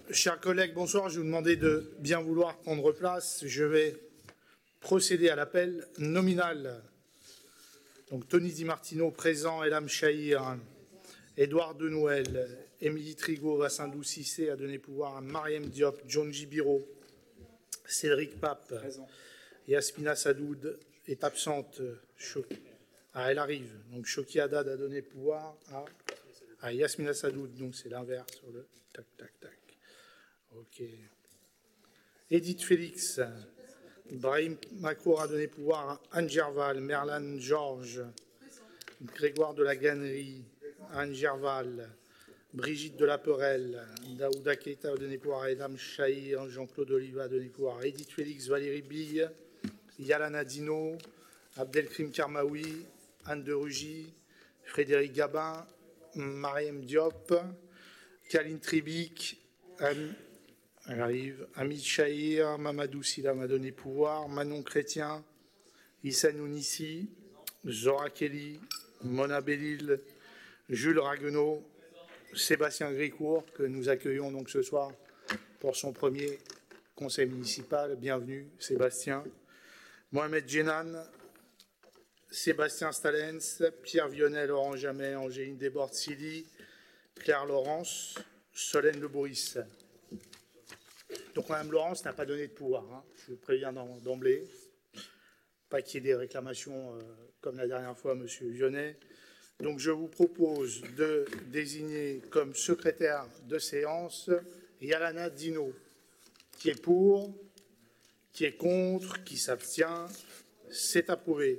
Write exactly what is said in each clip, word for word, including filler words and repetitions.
Chers collègues, bonsoir. Je vais vous demander de bien vouloir prendre place. Je vais procéder à l'appel nominal. Donc, Tony Di Martino présent, Elam Chahir, Édouard Denouel, Émilie Trigo, Vassindou Cissé a donné pouvoir à Mariem Diop, John Gibiro, Cédric Pape, présent. Yasmina Sadoud est absente. Ah, elle arrive. Donc, Choki Haddad a donné pouvoir à, à Yasmina Sadoud. Donc, c'est l'inverse sur le tac, tac, tac. OK. Edith Félix. Brahim Macron a donné pouvoir à Anne Gerval, Merlan Georges, Grégoire de la Gannerie, Anne Gerval, Brigitte de la Perelle, Daouda Keita a donné pouvoir à Edam Chahir, Jean-Claude Oliva a donné pouvoir à Edith Félix, Valérie Bille, Yalana Dino, Abdelkrim Karmaoui, Anne de Rugy, Frédéric Gabin, Mariem Diop, Kaline Tribic, Am... elle arrive, Hamid Chahir, Mamadou Silla m'a donné pouvoir, Manon Chrétien, Issa Nounissi, Zora Kelly, Mona Bellil, Jules Raguenaud, Sébastien Gricourt, que nous accueillons donc ce soir pour son premier conseil municipal. Bienvenue, Sébastien. Mohamed Djenan, Sébastien Stalens, Pierre Vionnet, Laurent Jamet, Angéline Desbordes-Silly, Claire Laurence, Solène Le Bourris. Donc Mme Laurence n'a pas donné de pouvoir, hein. Je vous préviens d'emblée. Pas qu'il y ait des réclamations euh, comme la dernière fois, M. Vionnet. Donc je vous propose de désigner comme secrétaire de séance Yalana Dino, qui est pour, qui est contre, qui s'abstient. C'est approuvé.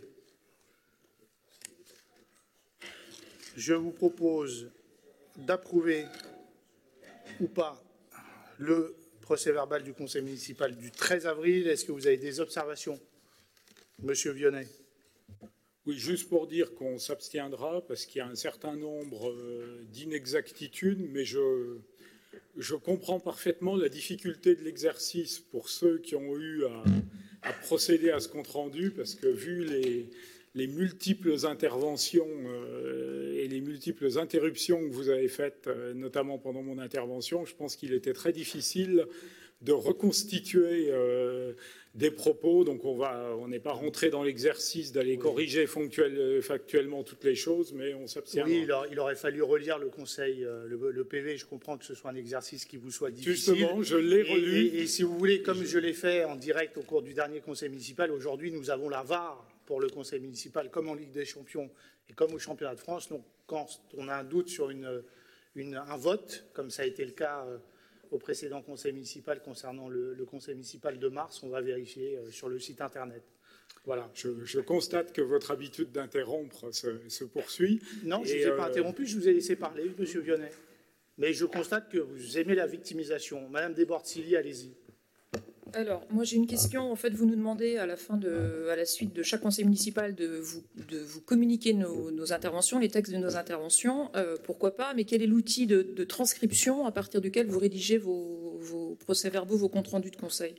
Je vous propose d'approuver ou pas le procès-verbal du conseil municipal du treize avril. Est-ce que vous avez des observations, Monsieur Vionnet? Oui, juste pour dire qu'on s'abstiendra parce qu'il y a un certain nombre d'inexactitudes, mais je, je comprends parfaitement la difficulté de l'exercice pour ceux qui ont eu à, à procéder à ce compte-rendu, parce que vu les, les multiples interventions euh, et les multiples interruptions que vous avez faites, euh, notamment pendant mon intervention, je pense qu'il était très difficile de reconstituer euh, des propos. Donc on va, on n'est pas rentré dans l'exercice d'aller oui. corriger factuel, factuellement toutes les choses, mais on s'abstiendra. Oui, il, a, il aurait fallu relire le conseil, le, le P V. Je comprends que ce soit un exercice qui vous soit difficile. Justement, je l'ai relu. Et, et, et si vous voulez, comme je l'ai fait en direct au cours du dernier conseil municipal, aujourd'hui nous avons la V A R pour le conseil municipal, comme en Ligue des Champions et comme au Championnat de France. Donc quand on a un doute sur une, une, un vote, comme ça a été le cas euh, au précédent conseil municipal concernant le, le conseil municipal de mars, on va vérifier euh, sur le site internet. Voilà. Je, je constate que votre habitude d'interrompre se, se poursuit. Non, je ne vous ai euh... pas interrompu, je vous ai laissé parler, Monsieur Vionnet. Mais je constate que vous aimez la victimisation. Madame Desbordes-Silly, allez-y. Alors, moi j'ai une question. En fait, vous nous demandez à la fin de, à la suite de chaque conseil municipal de vous, de vous communiquer nos, nos interventions, les textes de nos interventions. Euh, pourquoi pas, mais quel est l'outil de, de transcription à partir duquel vous rédigez vos, vos procès-verbaux, vos comptes rendus de conseil?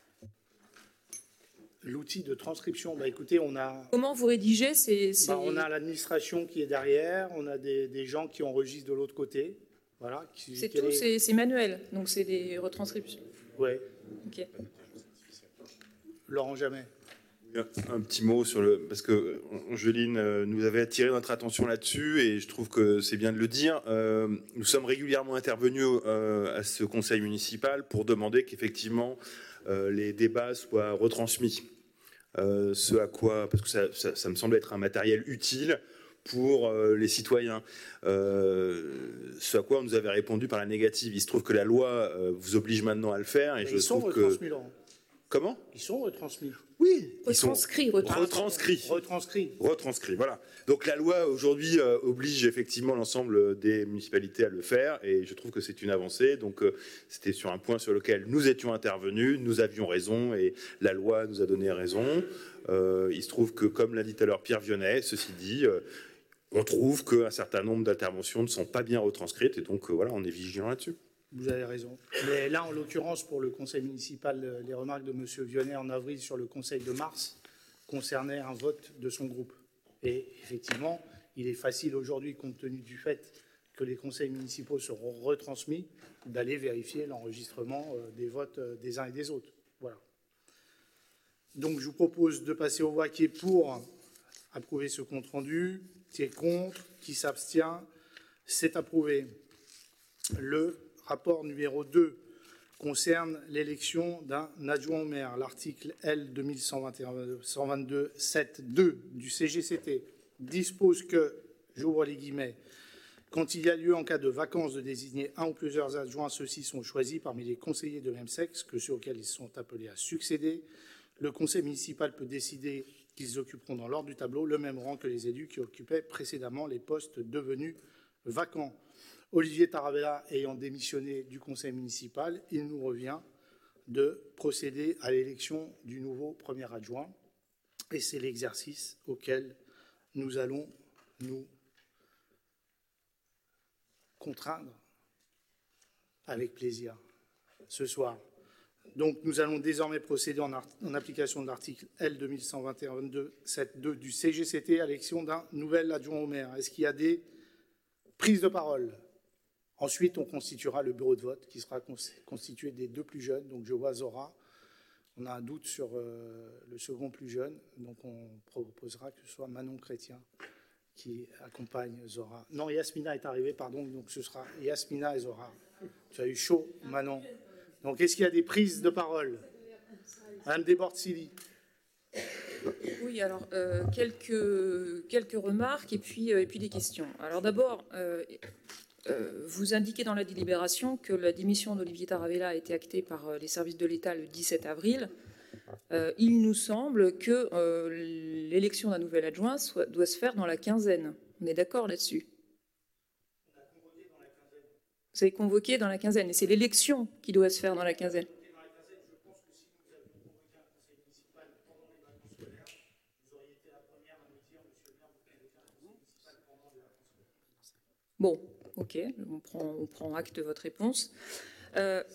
L'outil de transcription, bah écoutez, on a... Comment vous rédigez c'est, c'est... Bah, on a l'administration qui est derrière, on a des, des gens qui enregistrent de l'autre côté. Voilà. Qui, c'est tout, est... c'est, c'est manuel, donc c'est des retranscriptions. Oui. Ok. Laurent Jamet. Un petit mot sur le... Parce que Angeline nous avait attiré notre attention là-dessus et je trouve que c'est bien de le dire. Euh, nous sommes régulièrement intervenus euh, à ce conseil municipal pour demander qu'effectivement euh, les débats soient retransmis. Euh, ce à quoi... Parce que ça, ça, ça me semble être un matériel utile pour euh, les citoyens. Euh, ce à quoi on nous avait répondu par la négative. Il se trouve que la loi euh, vous oblige maintenant à le faire et Mais je ils sont trouve retransmis, que... Laurent. Comment? Ils sont retransmis. Oui, retranscrits, ils sont retranscrits. retranscrits. Retranscrits. Retranscrits, voilà. Donc la loi aujourd'hui euh, oblige effectivement l'ensemble des municipalités à le faire et je trouve que c'est une avancée. Donc euh, c'était sur un point sur lequel nous étions intervenus, nous avions raison et la loi nous a donné raison. Euh, il se trouve que, comme l'a dit tout à l'heure Pierre Vionnet, ceci dit, euh, on trouve qu'un certain nombre d'interventions ne sont pas bien retranscrites et donc euh, voilà, on est vigilant là-dessus. Vous avez raison. Mais là, en l'occurrence, pour le conseil municipal, les remarques de M. Vionnet en avril sur le conseil de mars concernaient un vote de son groupe. Et effectivement, il est facile aujourd'hui, compte tenu du fait que les conseils municipaux seront retransmis, d'aller vérifier l'enregistrement des votes des uns et des autres. Voilà. Donc je vous propose de passer au vote qui est pour approuver ce compte-rendu, qui est contre, qui s'abstient. C'est approuvé. Le rapport numéro deux concerne l'élection d'un adjoint au maire. L'article L deux mille cent vingt-deux tiret sept tiret deux du C G C T dispose que, j'ouvre les guillemets, quand il y a lieu en cas de vacances de désigner un ou plusieurs adjoints, ceux-ci sont choisis parmi les conseillers de même sexe que ceux auxquels ils sont appelés à succéder. Le conseil municipal peut décider qu'ils occuperont dans l'ordre du tableau le même rang que les élus qui occupaient précédemment les postes devenus vacants. Olivier Taravella ayant démissionné du conseil municipal, il nous revient de procéder à l'élection du nouveau premier adjoint. Et c'est l'exercice auquel nous allons nous contraindre avec plaisir ce soir. Donc nous allons désormais procéder en, en application de l'article L deux mille cent vingt et un tiret deux tiret sept tiret deux du C G C T à l'élection d'un nouvel adjoint au maire. Est-ce qu'il y a des prises de parole? Ensuite, on constituera le bureau de vote qui sera constitué des deux plus jeunes. Donc je vois Zora. On a un doute sur euh, le second plus jeune. Donc on proposera que ce soit Manon Chrétien qui accompagne Zora. Non, Yasmina est arrivée, pardon. Donc ce sera Yasmina et Zora. Tu as eu chaud, Manon. Donc est-ce qu'il y a des prises de parole? Madame Desbordes-Silly. Oui, alors euh, quelques, quelques remarques et puis, euh, et puis des questions. Alors d'abord, euh, euh, vous indiquez dans la délibération que la démission d'Olivier Taravella a été actée par euh, les services de l'État le dix-sept avril. Euh, il nous semble que euh, l'élection d'un nouvel adjoint soit, doit se faire dans la quinzaine. On est d'accord là-dessus? Vous avez convoqué dans la quinzaine, et c'est l'élection qui doit se faire dans la quinzaine. Bon, ok, on prend, on prend acte de votre réponse. Euh,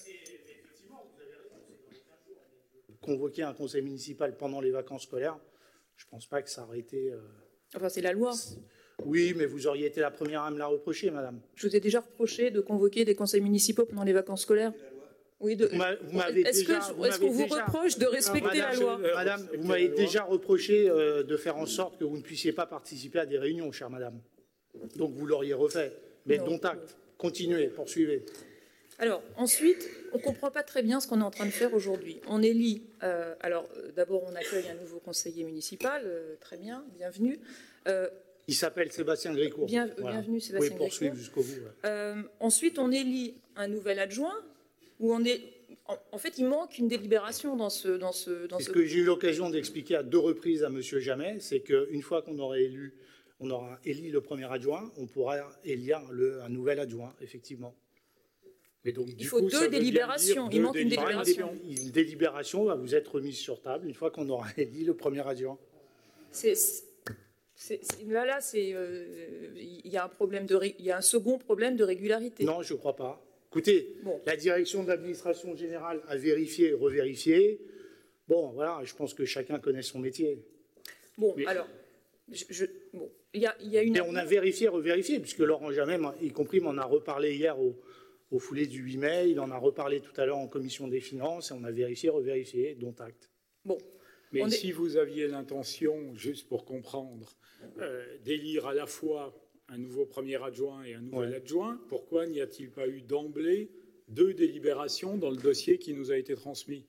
Convoquer un conseil municipal pendant les vacances scolaires, je ne pense pas que ça aurait été... Euh... Enfin, c'est la loi. Oui, mais vous auriez été la première à me la reprocher, madame. Je vous ai déjà reproché de convoquer des conseils municipaux pendant les vacances scolaires. Oui, de... Vous m'avez Est-ce déjà... que, est-ce qu'on vous déjà... reproche de respecter madame, la loi? Madame, vous m'avez déjà reproché euh, de faire en sorte que vous ne puissiez pas participer à des réunions, chère madame. Donc vous l'auriez refait. Mais dont acte. Continuez, poursuivez. Alors, ensuite, on ne comprend pas très bien ce qu'on est en train de faire aujourd'hui. On élit, euh, alors euh, d'abord on accueille un nouveau conseiller municipal, euh, très bien, bienvenue. Euh, Il s'appelle Sébastien Grécourt. Bien, voilà. Bienvenue Sébastien Grécourt. Oui, poursuivre jusqu'au bout. Ouais. Euh, ensuite, on élit un nouvel adjoint, où on est... En, en fait, il manque une délibération dans ce... Dans ce, dans ce ce... que j'ai eu l'occasion d'expliquer à deux reprises à M. Jamet, c'est qu'une fois qu'on aura élu, on aura élu le premier adjoint, on pourra élire le, un nouvel adjoint, effectivement. Mais donc, il faut coup, deux délibérations. Il manque une délibération. Une délibération va vous être remise sur table une fois qu'on aura élu le premier adjoint. C'est, c'est, là, là, c'est, euh, il y a un problème de, il y a un second problème de régularité. Non, je ne crois pas. Écoutez, bon. La direction de l'administration générale a vérifié et revérifié. Bon, voilà, je pense que chacun connaît son métier. Bon, Mais... alors, je, je, bon, il y a, il y a une. Et on a vérifié, revérifié, puisque Laurent Jamet, y compris, m'en a reparlé hier au. Au foulée du huit mai, il en a reparlé tout à l'heure en commission des finances et on a vérifié, revérifié, dont acte. Bon. Mais on si est... vous aviez l'intention, juste pour comprendre, euh, d'élire à la fois un nouveau premier adjoint et un nouvel ouais. adjoint, pourquoi n'y a-t-il pas eu d'emblée deux délibérations dans le dossier qui nous a été transmis?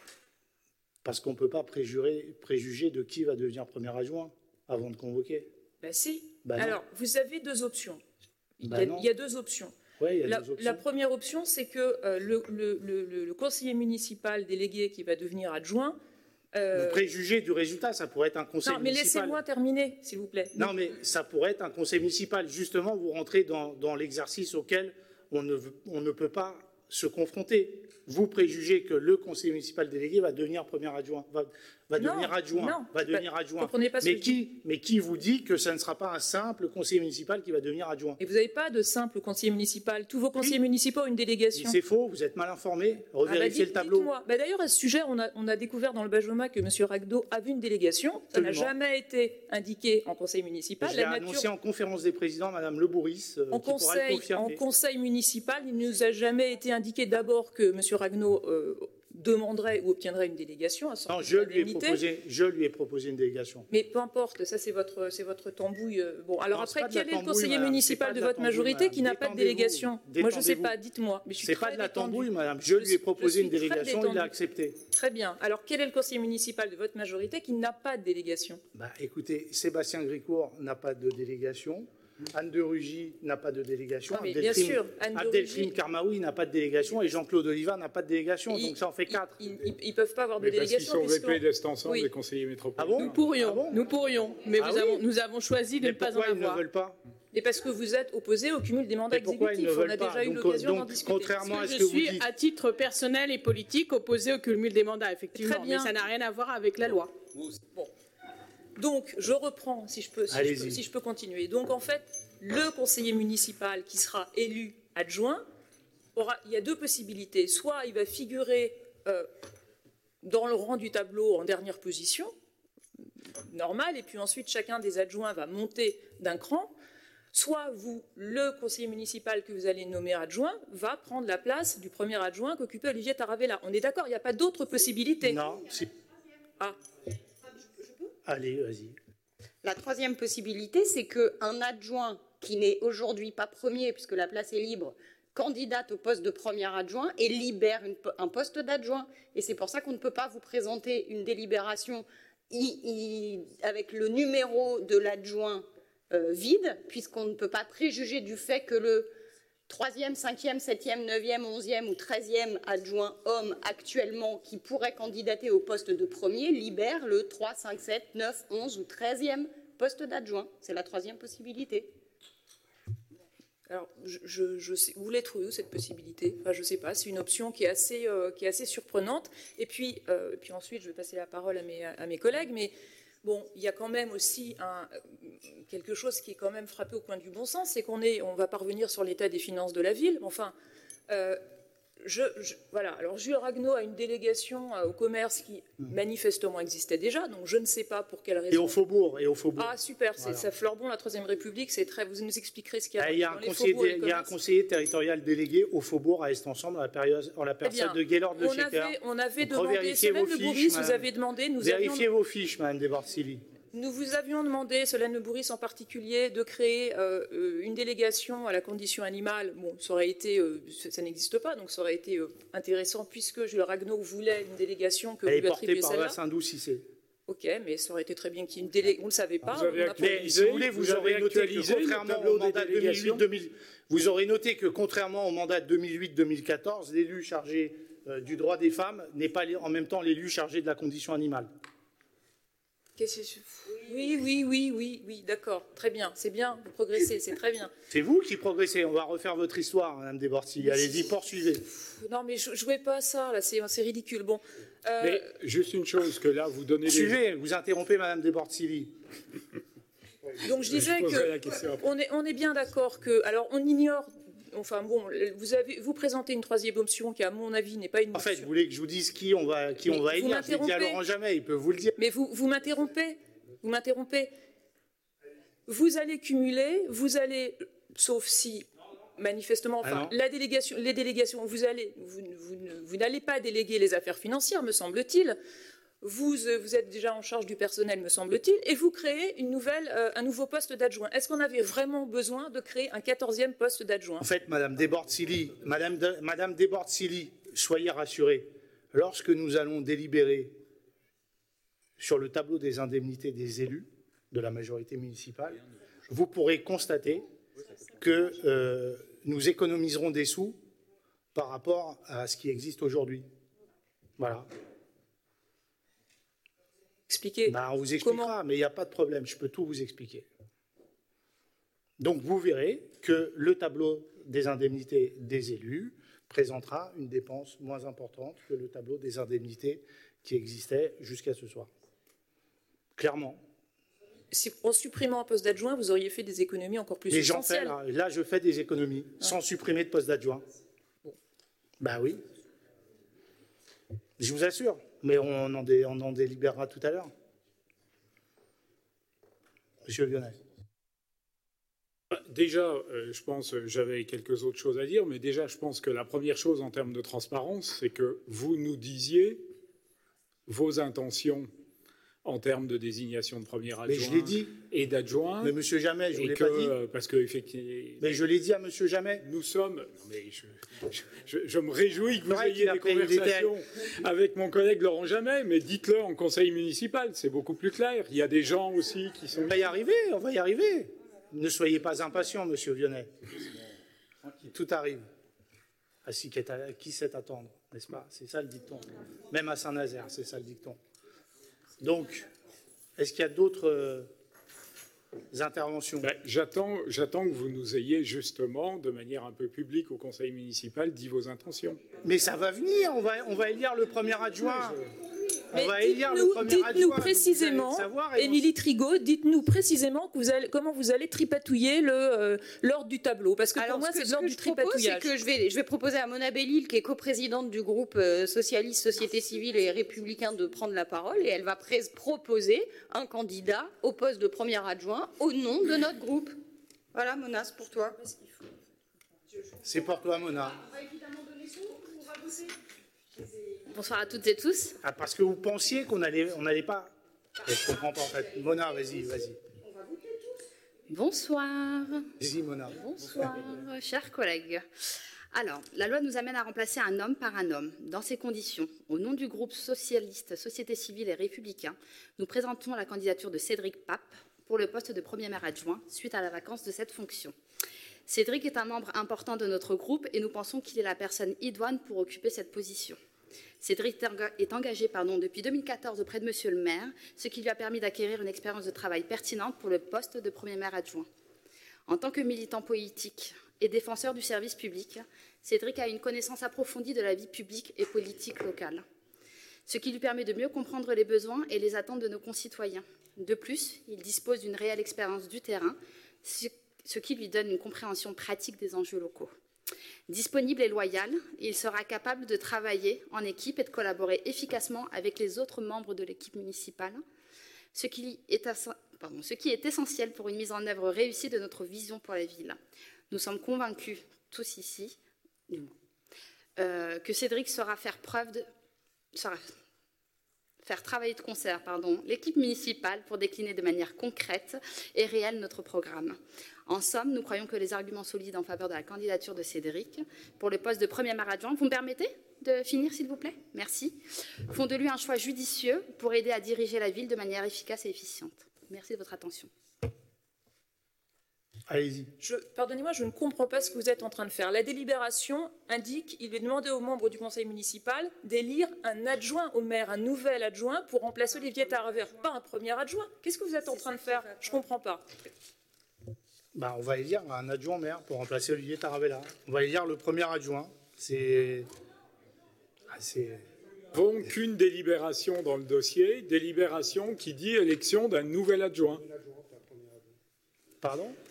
Parce qu'on ne peut pas préjuger, préjuger de qui va devenir premier adjoint avant de convoquer. Ben si. Ben Alors, vous avez deux options. Il, ben y, a, il y a deux options. Ouais, il y a la, deux options. La première option, c'est que euh, le, le, le, le conseiller municipal délégué qui va devenir adjoint... Euh... Vous préjugez du résultat, ça pourrait être un conseil non, mais municipal. Laissez-moi terminer, s'il vous plaît. Non, donc... mais ça pourrait être un conseil municipal. Justement, vous rentrez dans, dans l'exercice auquel on ne, on ne peut pas se confronter. Vous préjugez que le conseiller municipal délégué va devenir premier adjoint, va, va Non, devenir adjoint. non, va c'est devenir pas- adjoint. comprenez pas ce mais, que je qui, mais qui vous dit que ça ne sera pas un simple conseiller municipal qui va devenir adjoint? Et vous n'avez pas de simple conseiller municipal. Tous vos conseillers municipaux ont une Et délégation. c'est faux, vous êtes mal informé. Ah bah, Revérifiez dites- le tableau. dites-moi. Bah, d'ailleurs, à ce sujet, on a, on a découvert dans le Bajoma que M. Ragdo avait une délégation. Ça n'a Absolument. jamais été indiqué en conseil municipal. Je l'ai La nature- annoncé en conférence des présidents, Madame Le Bourris, euh, En qui pourra le conseil, en confirmer. conseil municipal, il ne nous a jamais été indiqué d'abord que M. Ragno euh, demanderait ou obtiendrait une délégation à sortir Non, je de lui, ai l'indemnité. proposé, je lui ai proposé une délégation. Mais peu importe, ça c'est votre, c'est votre tambouille. euh, Bon, alors Non, c'est après, pas de la quel est le tambouille, conseiller madame, c'est municipal pas de de la votre tambouille, majorité madame. qui n'a pas de Détendez-vous, délégation? Moi, je ne sais détendez-vous. pas, dites-moi. Mais je suis C'est pas très de la détendue. tambouille, Madame. Je Je lui ai suis- proposé je une suis très délégation, il détendue. l'a accepté. Très bien. Alors, quel est le conseiller municipal de votre majorité qui n'a pas de délégation? Bah, écoutez, Sébastien Gricourt n'a pas de délégation. Anne de Rugy n'a pas de délégation. Non, mais bien sûr, Anne de Abdelkrim Rugy- Karmaoui n'a pas de délégation et Jean-Claude Oliva n'a pas de délégation. Ils- donc ça en fait quatre. Ils ne peuvent pas avoir de Mais parce qu'ils délégation. sont puisqu'on- V P d'Est ensemble, Oui. les conseillers métropolitains. Ah bon Nous pourrions, Ah bon nous pourrions, mais Ah vous oui avons- nous avons choisi de Mais ne pas en pourquoi ils ne avoir. veulent pas? Et parce que vous êtes opposé au cumul des mandats Et pourquoi ils ne exécutifs. On a veulent pas? déjà eu Donc, l'occasion d'en donc, discuter. contrairement à Parce ce que que je vous suis, dites. à titre personnel et politique, opposée au cumul des mandats, effectivement. Très bien. Mais ça n'a rien à voir avec la loi. Donc, je reprends, si je peux, si je Allez-y. peux, si je peux continuer. Donc, en fait, le conseiller municipal qui sera élu adjoint, aura, il y a deux possibilités. Soit il va figurer euh, dans le rang du tableau en dernière position, normal, et puis ensuite chacun des adjoints va monter d'un cran. Soit vous, le conseiller municipal que vous allez nommer adjoint, va prendre la place du premier adjoint qu'occupait Olivier Taravella. On est d'accord, il n'y a pas d'autre possibilité. Non, si- Ah, allez, vas-y. La troisième possibilité, c'est qu'un adjoint qui n'est aujourd'hui pas premier, puisque la place est libre, candidate au poste de premier adjoint et libère une po- un poste d'adjoint. Et c'est pour ça qu'on ne peut pas vous présenter une délibération i- i- avec le numéro de l'adjoint euh, vide, puisqu'on ne peut pas préjuger du fait que le troisième, cinquième, septième, neuvième, onzième ou treizième adjoint homme actuellement qui pourrait candidater au poste de premier libère le trois, cinq, sept, neuf, onze ou treizième poste d'adjoint. C'est la troisième possibilité. alors, je, je, je sais, vous voulez trouver où cette possibilité? Enfin, je ne sais pas, c'est une option qui est assez, euh, qui est assez surprenante. Et puis, euh, et puis ensuite, je vais passer la parole à mes, à mes collègues, mais bon, il y a quand même aussi un, quelque chose qui est quand même frappé au coin du bon sens, c'est qu'on est, on va pas revenir sur l'état des finances de la ville, mais enfin, euh, je, je- voilà. Alors Jules Ragno a une délégation euh, au commerce qui manifestement existait déjà, donc je ne sais pas pour quelle Et raison. au Faubourg, et au Faubourg. Ah super, c'est, Voilà. ça fleure bon la Troisième République, c'est très. Vous nous expliquerez ce qu'il y a Ah, Il y a dans un les conseiller, faubourgs et les il y a un commerces. conseiller territorial délégué au Faubourg à Est Ensemble en la, période, en la Très personne bien. de Gaylord de On Checker. avait, on avait Donc, demandé, revérifiez Solène vos Le fiches, Bourris, vous madame. avez demandé, nous Vérifiez avions, vos fiches, Madame Desbortilli. nous vous avions demandé, Solène Le Bourris en particulier, de créer euh, euh, une délégation à la condition animale. Bon, ça aurait été, euh, ça ça n'existe pas, donc ça aurait été euh, intéressant puisque Jules Ragno voulait une délégation que Elle vous est lui portée attribuez par celle-là. Vincent Cissé. Ok, mais ça aurait été très bien qu'il y ait une délégation. On ne le savait pas. Vous avez on n'a pas- actualisé- Mais si vous voulez, vous, vous aurez avez noté que actualisé le contrairement tableau au des mandat délégations deux mille huit deux mille, vous aurez noté que contrairement au mandat deux mille huit deux mille quatorze, l'élu chargé euh, du droit des femmes n'est pas en même temps l'élu chargé de la condition animale. Qu'est-ce que- Oui, oui, oui, oui, oui, d'accord, très bien, c'est bien, vous progressez, c'est très bien. C'est vous qui progressez. On va refaire votre histoire, Madame Desbortilli. Allez-y, poursuivez. Non, mais je jouez pas à ça, là, c'est c'est ridicule. Bon, euh, Mais juste une chose, que là, vous donnez les... Suivez, vous interrompez Madame Desbortilli. donc je disais Je poserai la que question après. on est, on est bien d'accord que, alors on ignore, enfin bon, vous avez, vous présentez une troisième option qui, à mon avis, n'est pas une En fait, option. vous voulez que je vous dise qui on va, qui Mais on va vous élire? Je l'ai dit à m'interrompez. Laurent Jamais, il peut vous le dire. Mais vous, vous m'interrompez, vous m'interrompez. Vous allez cumuler, vous allez, sauf si manifestement, enfin, Ah non. la délégation, les délégations, vous allez, vous, vous ne- vous n'allez pas déléguer les affaires financières, me semble-t-il. Vous, euh, vous êtes déjà en charge du personnel, me semble-t-il, et vous créez une nouvelle, euh, un nouveau poste d'adjoint. Est-ce qu'on avait vraiment besoin de créer un quatorzième poste d'adjoint? En fait, Madame Desbortilli, Madame, de, Madame Desbortilli, soyez rassurée. Lorsque nous allons délibérer sur le tableau des indemnités des élus de la majorité municipale, vous pourrez constater que euh, nous économiserons des sous par rapport à ce qui existe aujourd'hui. Voilà. Expliquez. Ben, on vous expliquera, Comment mais il n'y a pas de problème, je peux tout vous expliquer. Donc vous verrez que le tableau des indemnités des élus présentera une dépense moins importante que le tableau des indemnités qui existait jusqu'à ce soir. clairement. Si, en supprimant un poste d'adjoint, vous auriez fait des économies encore plus Mais j'en fais, substantielles. là, là, je fais des économies, Ah. sans supprimer de poste d'adjoint. Ben oui. Je vous assure, mais on en, dé, on en délibérera tout à l'heure. Monsieur Lyonnais. Déjà, euh, je pense, euh, j'avais quelques autres choses à dire, mais déjà, je pense que la première chose en termes de transparence, c'est que vous nous disiez vos intentions en termes de désignation de premier Mais je l'ai adjoint dit. et d'adjoint. Mais monsieur Jamais, je ne vous et l'ai que, pas dit. euh, parce que effectivement, Mais je l'ai dit à monsieur Jamais. nous sommes. Non, mais je, je- je- je me réjouis que vous C'est vrai ayez qu'il a des pris- il était- conversations avec mon collègue Laurent Jamais, mais dites-le en conseil municipal, c'est beaucoup plus clair. Il y a des gens aussi qui sont. On va y arriver, on va y arriver. Ne soyez pas impatient, monsieur Lyonnais. Tout arrive. À qui est à- qui sait attendre, n'est-ce pas? C'est ça le dicton. Même à Saint-Nazaire, c'est ça le dicton. Donc, est-ce qu'il y a d'autres euh, interventions? Ben, j'attends, j'attends que vous nous ayez justement, de manière un peu publique au conseil municipal, dit vos intentions. Mais ça va venir, on va, on va élire le premier adjoint. On Mais va élire le dites-nous, premier dites-nous adjoint. précisément, Vous allez le savoir, et on- Émilie Trigot, dites-nous précisément que vous allez, comment vous allez tripatouiller le, euh, l'ordre du tableau. Parce que Alors, pour moi, ce que, c'est ce l'ordre que du je propose, c'est tripatouillage. que je vais, je vais proposer à Mona Bellil, qui est coprésidente du groupe euh, socialiste, société civile et républicain, de prendre la parole, et elle va pré- proposer un candidat au poste de premier adjoint au nom de notre groupe. Voilà, Mona, c'est pour toi. C'est pour toi, Mona. Bonsoir à toutes et tous. Ah, parce que vous pensiez qu'on allait, on n'allait pas. Je ne comprends pas en fait. Mona, vas-y, vas-y. Bonsoir. Vas-y, Mona. Bonsoir, chers collègues. Alors, la loi nous amène à remplacer un homme par un homme. Dans ces conditions, au nom du groupe socialiste, société civile et républicain, nous présentons la candidature de Cédric Pape pour le poste de premier maire adjoint suite à la vacance de cette fonction. Cédric est un membre important de notre groupe et nous pensons qu'il est la personne idoine pour occuper cette position. Cédric est engagé pardon, depuis deux mille quatorze auprès de Monsieur le maire, ce qui lui a permis d'acquérir une expérience de travail pertinente pour le poste de premier maire adjoint. En tant que militant politique et défenseur du service public, Cédric a une connaissance approfondie de la vie publique et politique locale, ce qui lui permet de mieux comprendre les besoins et les attentes de nos concitoyens. De plus, il dispose d'une réelle expérience du terrain, ce qui lui donne une compréhension pratique des enjeux locaux. Disponible et loyal, il sera capable de travailler en équipe et de collaborer efficacement avec les autres membres de l'équipe municipale, ce qui est, pardon, ce qui est essentiel pour une mise en œuvre réussie de notre vision pour la ville. Nous sommes convaincus, tous ici, du moins, euh, que Cédric saura faire preuve de... Saura faire travailler de concert pardon, l'équipe municipale pour décliner de manière concrète et réelle notre programme. En somme, nous croyons que les arguments solides en faveur de la candidature de Cédric pour le poste de premier maire adjoint, vous me permettez de finir s'il vous plaît? Merci. Font de lui un choix judicieux pour aider à diriger la ville de manière efficace et efficiente. Merci de votre attention. Allez-y. Je, pardonnez-moi, je ne comprends pas ce que vous êtes en train de faire. La délibération indique qu'il est demandé aux membres du conseil municipal d'élire un adjoint au maire, un nouvel adjoint pour remplacer Olivier Taravert, pas un premier adjoint. Qu'est-ce que vous êtes en train de faire? Je ne comprends pas. Bah, on va élire un adjoint maire pour remplacer Olivier Taravella. On va élire le premier adjoint. C'est. Ah, c'est. Donc, une délibération dans le dossier, délibération qui dit élection d'un nouvel adjoint. Pardon?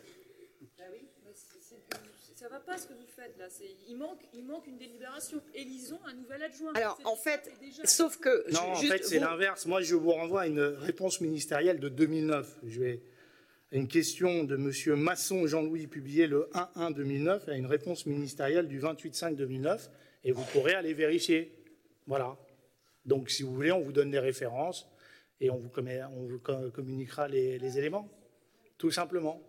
Ça ne va pas ce que vous faites là. Il manque, il manque une délibération. Élisons un nouvel adjoint. Alors, en fait, sauf que... Non, en juste, fait, c'est vous- l'inverse. Moi, je vous renvoie à une réponse ministérielle de deux mille neuf. Je vais à une question de M. Masson Jean-Louis, publiée le un un deux mille neuf, à une réponse ministérielle du vingt-huit cinq deux mille neuf, et vous pourrez aller vérifier. Voilà. Donc, si vous voulez, on vous donne les références et on vous, commet- on vous co- communiquera les, les éléments, tout simplement.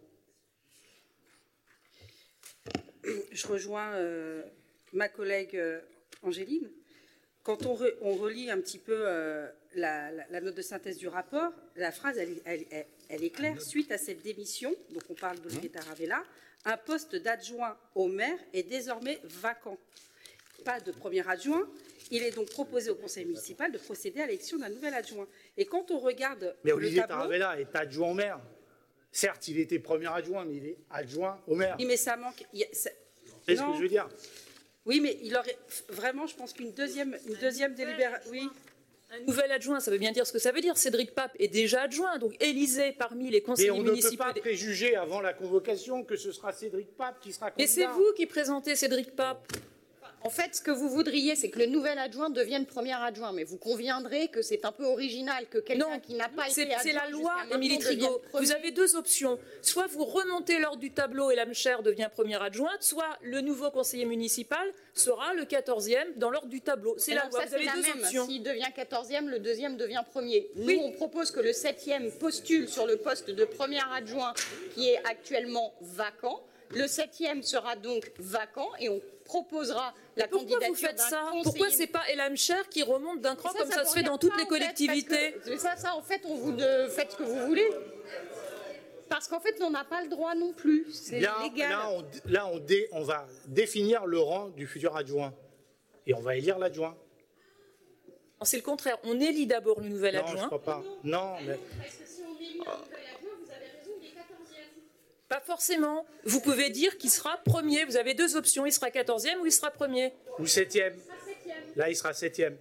Je rejoins euh, ma collègue euh, Angéline. Quand on, re- on relit un petit peu euh, la, la- la note de synthèse du rapport, la phrase, elle, est- elle- elle- elle est claire. Suite à cette démission, donc on parle d'Olivier Taravella, un poste d'adjoint au maire est désormais vacant. Pas de premier adjoint. Il est donc proposé au conseil municipal de procéder à l'élection d'un nouvel adjoint. Et quand on regarde Mais le Olivier tableau, Taravella est adjoint au maire. Certes, il était premier adjoint, mais il est adjoint au maire. oui, mais ça manque. il y a- ça- C'est ce non. que je veux dire. Oui, mais il aurait vraiment, je pense qu'une deuxième, une deuxième délibération. Oui, Un nouvel adjoint, ça veut bien dire ce que ça veut dire. Cédric Pape est déjà adjoint, donc élisé parmi les conseillers municipaux. Mais on municipaux. ne peut pas préjuger avant la convocation que ce sera Cédric Pape qui sera candidat. Mais c'est vous qui présentez Cédric Pape. En fait, ce que vous voudriez, c'est que le nouvel adjoint devienne premier adjoint. Mais vous conviendrez que c'est un peu original que quelqu'un qui n'a pas été adjoint. C'est la loi, jusqu'à Émilie maintenant devienne Trigot. premier. Vous avez deux options. Soit vous remontez l'ordre du tableau et Lamcher devient première adjointe, soit le nouveau conseiller municipal sera le quatorzième dans l'ordre du tableau. C'est la Alors loi. ça, Vous avez c'est la deux même. options. S'il devient quatorzième, le deuxième devient premier. Nous, Oui. on propose que le septième postule sur le poste de premier adjoint qui est actuellement vacant. Le septième sera donc vacant et on proposera la Pourquoi candidature vous faites d'un ça conseiller. Pourquoi c'est pas Elam Cher qui remonte d'un cran Ça, comme ça, ça se vous fait dans regarde toutes pas, les en fait, collectivités parce que- ça, ça, en fait, on vous de... faites ce que vous voulez. Parce qu'en fait, on n'a pas le droit non plus. C'est Là, légal. là, on, là on, dé- on va définir le rang du futur adjoint. Et on va élire l'adjoint. C'est le contraire. On élit d'abord le nouvel Non, je adjoint. crois pas. Non, mais... Parce que si on élit un nouvel adjoint, vous avez raison, il est quatorzième. Pas forcément. Vous pouvez dire qu'il sera premier. Vous avez deux options. Il sera quatorzième ou il sera premier. Ou septième. Là, il sera septième.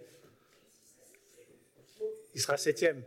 Il sera septième.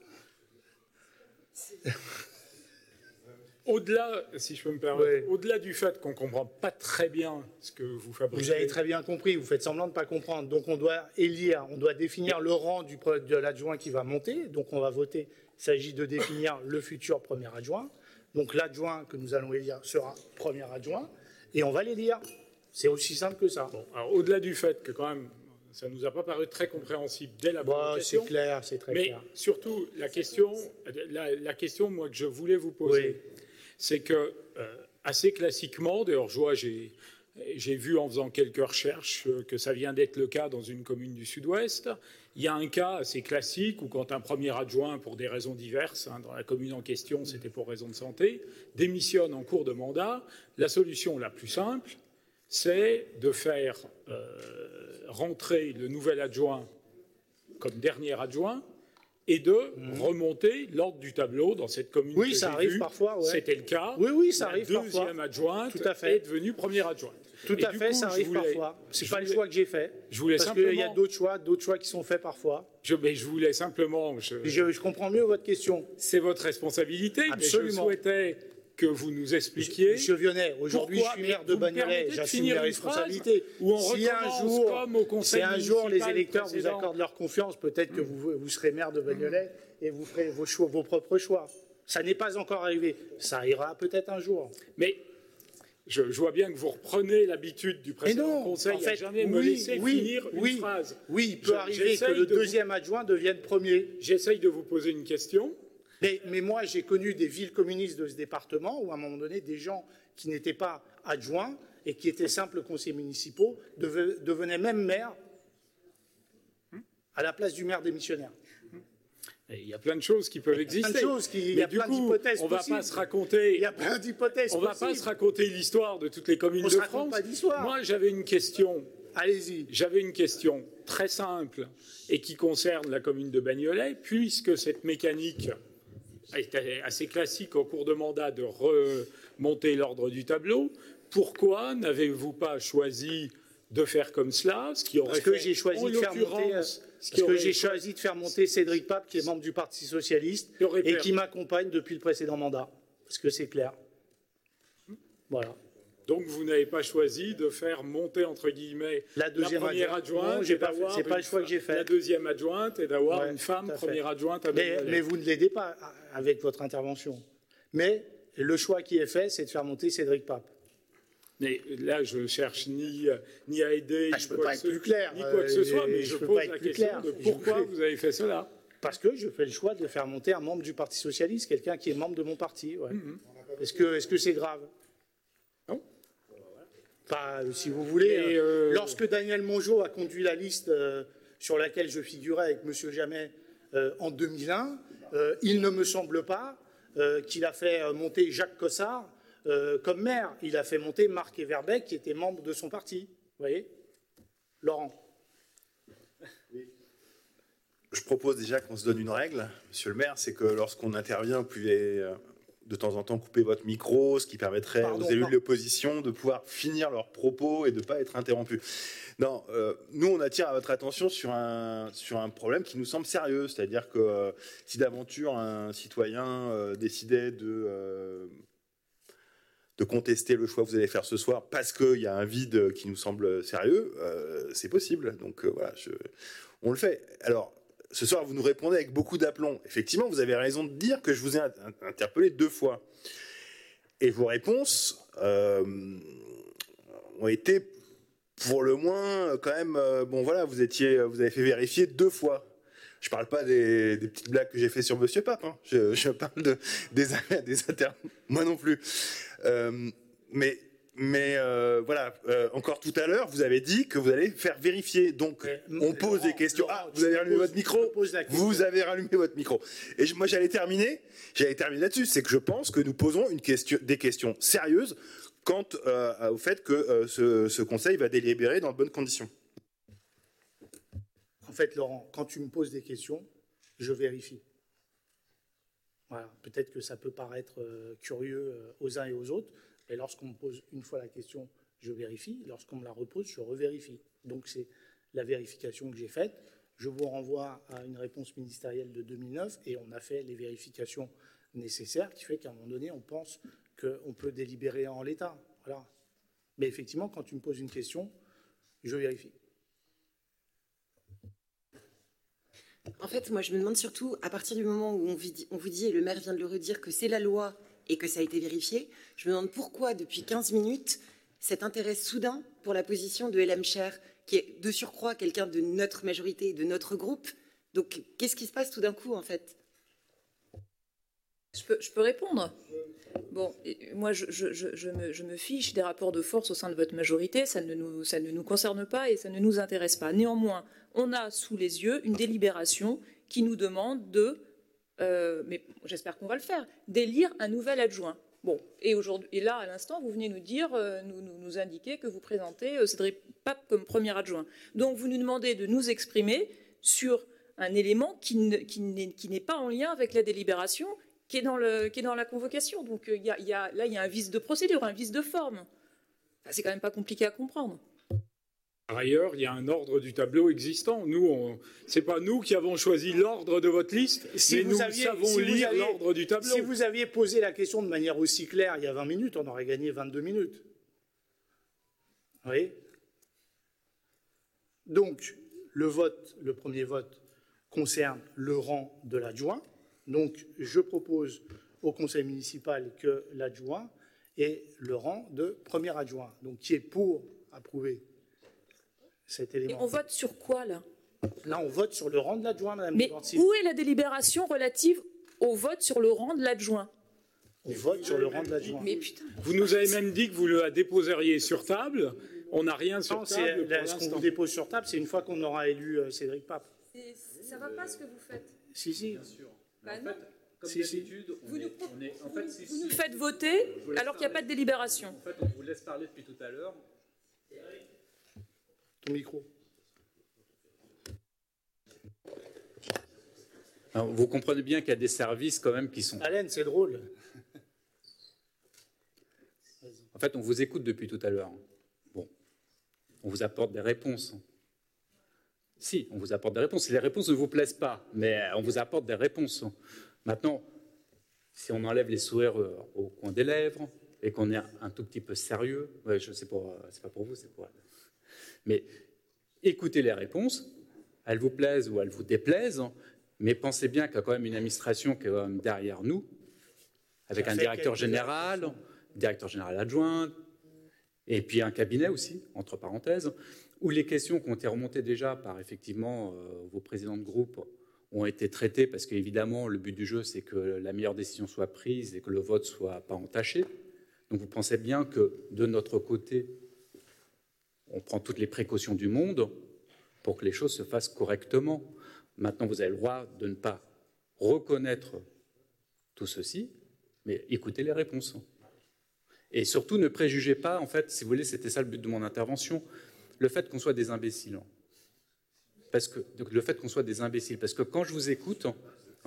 Au-delà, si je peux me permettre, Ouais. au-delà du fait qu'on ne comprend pas très bien ce que vous fabriquez. Vous avez très bien compris, vous faites semblant de ne pas comprendre. Donc on doit élire, on doit définir le rang du, pre- de l'adjoint qui va monter. Donc on va voter. Il s'agit de définir le futur premier adjoint. Donc l'adjoint que nous allons élire sera premier adjoint. Et on va l'élire. C'est aussi simple que ça. Bon, alors au-delà du fait que quand même, ça ne nous a pas paru très compréhensible dès la Bon, présentation. c'est clair, c'est très Mais clair. surtout, la question, la, la question moi, que je voulais vous poser, Oui. c'est que, euh, assez classiquement, d'ailleurs, je vois, j'ai, j'ai vu en faisant quelques recherches euh, que ça vient d'être le cas dans une commune du Sud-Ouest. Il y a un cas assez classique où quand un premier adjoint, pour des raisons diverses, hein, dans la commune en question, c'était pour raison de santé, démissionne en cours de mandat, la solution la plus simple, c'est de faire euh, rentrer le nouvel adjoint comme dernier adjoint et de remonter l'ordre du tableau dans cette commune. Oui, que ça j'ai arrive vue. parfois, ouais. C'était le cas. Oui, oui, ça La arrive deuxième parfois. adjointe Tout à fait. est devenue première adjointe. Tout Et à du fait, coup, ça je arrive voulais- parfois. C'est je pas le voulais- choix que j'ai fait. Je voulais Parce qu'il y a simplement- d'autres choix, d'autres choix qui sont faits parfois. Je, mais je voulais simplement. je- Et Je, je comprends mieux votre question. C'est votre responsabilité, mais je Absolument. souhaitais que vous nous expliquiez. Monsieur Vionnet, aujourd'hui je Pourquoi suis maire Mais de vous me Bagnolet, permettez de j'assume finir mes une phrase responsabilités. où on si un recommence jour, comme au conseil si un jour les municipal électeurs vous précédent. accordent leur confiance, peut-être que vous, vous serez maire de Bagnolet et vous ferez vos, choix, vos propres choix. Ça n'est pas encore arrivé. Ça arrivera peut-être un jour. Mais je, je vois bien que vous reprenez l'habitude du Mais précédent non, conseil en fait, à jamais me oui, laisser oui, finir oui, une phrase. Oui, il peut Je- arriver que j'essaye le de vous- deuxième adjoint devienne premier. J'essaye de vous poser une question. Mais, mais moi, j'ai connu des villes communistes de ce département où, à un moment donné, des gens qui n'étaient pas adjoints et qui étaient simples conseillers municipaux deve- devenaient même maires à la place du maire démissionnaire. Et il y a plein de choses qui peuvent plein exister. de choses qui- il y Mais a du plein coup, d'hypothèses on va possibles. pas se raconter. Il y a plein d'hypothèses On va pas possibles. se raconter l'histoire de toutes les communes On de se raconte France. pas d'histoire. Moi, j'avais une question. Allez-y. J'avais une question très simple et qui concerne la commune de Bagnolet, puisque cette mécanique est assez classique au cours de mandat de remonter l'ordre du tableau. Pourquoi n'avez-vous pas choisi de faire comme cela, ce qui aurait Parce que fait, j'ai choisi en de faire monter, l'occurrence, ce qui parce que aurait j'ai fait- choisi de faire monter Cédric Pape, qui est membre du Parti socialiste Qui aurait et fait- qui m'accompagne depuis le précédent mandat. Parce que c'est clair. Voilà. Donc vous n'avez pas choisi de faire monter entre guillemets La deuxième première adjointe. adjointe. Non, j'ai et pas fait- d'avoir c'est pas une le choix fa- que j'ai fait. La deuxième adjointe et d'avoir Ouais, une femme tout à fait. première adjointe à Mais, Bagnolet. mais vous ne l'aidez pas avec votre intervention. Mais le choix qui est fait, c'est de faire monter Cédric Pape. Mais là, je cherche ni, ni à aider, Ah, ni je peux quoi pas que être ce- plus clair, ni quoi que ce euh, soit, mais je je, peux pose pas être la plus question clair. de Je pourquoi peux- vous avez fait cela. Parce que je fais le choix de faire monter un membre du Parti socialiste, quelqu'un qui est membre de mon parti. Ouais. Est-ce que est-ce que c'est grave? Non. Pas, euh, si vous voulez. Mais, euh, euh, Lorsque Daniel Mongeau a conduit la liste euh, sur laquelle je figurais avec M. Jamet euh, en deux mille un, euh, il ne me semble pas euh, qu'il a fait euh, monter Jacques Cossard euh, comme maire. Il a fait monter Marc Everbeck, qui était membre de son parti. Vous voyez, Laurent. Je propose déjà qu'on se donne une règle, monsieur le maire, c'est que lorsqu'on intervient, vous pouvez euh, de temps en temps couper votre micro, ce qui permettrait Pardon, aux élus non. de l'opposition de pouvoir finir leurs propos et de ne pas être interrompus. Non, euh, nous, on attire à votre attention sur un, sur un problème qui nous semble sérieux, c'est-à-dire que euh, si d'aventure un citoyen euh, décidait de, euh, de contester le choix que vous allez faire ce soir parce qu'il y a un vide qui nous semble sérieux, euh, c'est possible. Donc euh, voilà, je, on le fait. Alors, ce soir, vous nous répondez avec beaucoup d'aplomb. Effectivement, vous avez raison de dire que je vous ai interpellé deux fois. Et vos réponses euh, ont été, pour le moins, quand même... Euh, bon, voilà, vous, étiez, vous avez fait vérifier deux fois. Je ne parle pas des, des petites blagues que j'ai fait sur Monsieur Pape. Hein. Je, je parle de, des, des inter... Moi non plus. Euh, mais... Mais euh, voilà, euh, encore tout à l'heure, vous avez dit que vous allez faire vérifier. Donc, Mais, on pose Laurent, des questions. Laurent, Ah, vous avez rallumé pose, votre micro. Vous avez rallumé votre micro. Et je, moi, j'allais terminer. J'allais terminer là-dessus. C'est que je pense que nous posons une question, des questions sérieuses quant euh, au fait que euh, ce, ce Conseil va délibérer dans de bonnes conditions. En fait, Laurent, quand tu me poses des questions, je vérifie. Voilà. Peut-être que ça peut paraître euh, curieux euh, aux uns et aux autres. Et lorsqu'on me pose une fois la question, je vérifie. Lorsqu'on me la repose, je revérifie. Donc c'est la vérification que j'ai faite. Je vous renvoie à une réponse ministérielle de deux mille neuf et on a fait les vérifications nécessaires qui fait qu'à un moment donné, on pense qu'on peut délibérer en l'état. Voilà. Mais effectivement, quand tu me poses une question, je vérifie. En fait, moi, je me demande surtout, à partir du moment où on vous dit, on vous dit et le maire vient de le redire, que c'est la loi et que ça a été vérifié, je me demande pourquoi, depuis quinze minutes, cet intérêt soudain pour la position de L M Cher, qui est de surcroît quelqu'un de notre majorité, de notre groupe. Donc, qu'est-ce qui se passe tout d'un coup, en fait? Je peux, je peux répondre. Bon, et moi, je, je, je, je, me, je me fiche des rapports de force au sein de votre majorité. Ça ne, nous, ça ne nous concerne pas et ça ne nous intéresse pas. Néanmoins, on a sous les yeux une délibération qui nous demande de, euh, mais j'espère qu'on va le faire, d'élire un nouvel adjoint. Bon, et, aujourd'hui, et là, à l'instant, vous venez nous dire, euh, nous, nous, nous indiquer que vous présentez euh, Cédric Pape comme premier adjoint. Donc, vous nous demandez de nous exprimer sur un élément qui, ne, qui, n'est, qui n'est pas en lien avec la délibération, qui est dans, le, qui est dans la convocation. Donc, euh, y a, y a, là, il y a un vice de procédure, un vice de forme. Enfin, c'est quand même pas compliqué à comprendre. Par ailleurs, il y a un ordre du tableau existant. Nous, ce n'est pas nous qui avons choisi l'ordre de votre liste, si mais nous aviez, savons si lire aviez, l'ordre du tableau. Si vous aviez posé la question de manière aussi claire il y a vingt minutes, on aurait gagné vingt-deux minutes. Vous voyez ? Donc, le vote, le premier vote, concerne le rang de l'adjoint. Donc, je propose au conseil municipal que l'adjoint ait le rang de premier adjoint. Donc, qui est pour approuver cet élément. Et on vote sur quoi, là ? Là, on vote sur le rang de l'adjoint, Madame Mais Durancy. où est la délibération relative au vote sur le rang de l'adjoint ? On vote sur le rang de l'adjoint. Mais putain. Vous nous avez même dit que vous la déposeriez sur table. On n'a rien sur non, table pour là, ce qu'on vous dépose sur table, c'est une fois qu'on aura élu euh, Cédric Pape. Ça ne va pas ce que vous faites. Si, si. Bien sûr. Bah, en fait, comme si, d'habitude, si. on, est, on est... En fait, si, Vous nous si. faites voter alors qu'il n'y a pas de délibération. En fait, on vous laisse parler depuis tout à l'heure. Ton micro. Alors, vous comprenez bien qu'il y a des services quand même qui sont... Alain, c'est drôle. En fait, on vous écoute depuis tout à l'heure. Bon, on vous apporte des réponses. Si, on vous apporte des réponses. Les réponses ne vous plaisent pas, mais on vous apporte des réponses. Maintenant, si on enlève les sourires au coin des lèvres et qu'on est un tout petit peu sérieux, ouais, je sais pas, c'est pas pour vous, c'est pour elle. Mais écoutez les réponses, elles vous plaisent ou elles vous déplaisent, mais pensez bien qu'il y a quand même une administration qui est quand même derrière nous, avec un directeur général, directeur général adjoint, et puis un cabinet aussi, entre parenthèses, où les questions qui ont été remontées déjà par effectivement euh, vos présidents de groupe ont été traitées, parce qu'évidemment, le but du jeu, c'est que la meilleure décision soit prise et que le vote ne soit pas entaché. Donc vous pensez bien que de notre côté, on prend toutes les précautions du monde pour que les choses se fassent correctement. Maintenant, vous avez le droit de ne pas reconnaître tout ceci, mais écoutez les réponses. Et surtout, ne préjugez pas, en fait, si vous voulez, c'était ça le but de mon intervention, le fait qu'on soit des imbéciles. Parce que, donc, le fait qu'on soit des imbéciles. Parce que quand je vous écoute,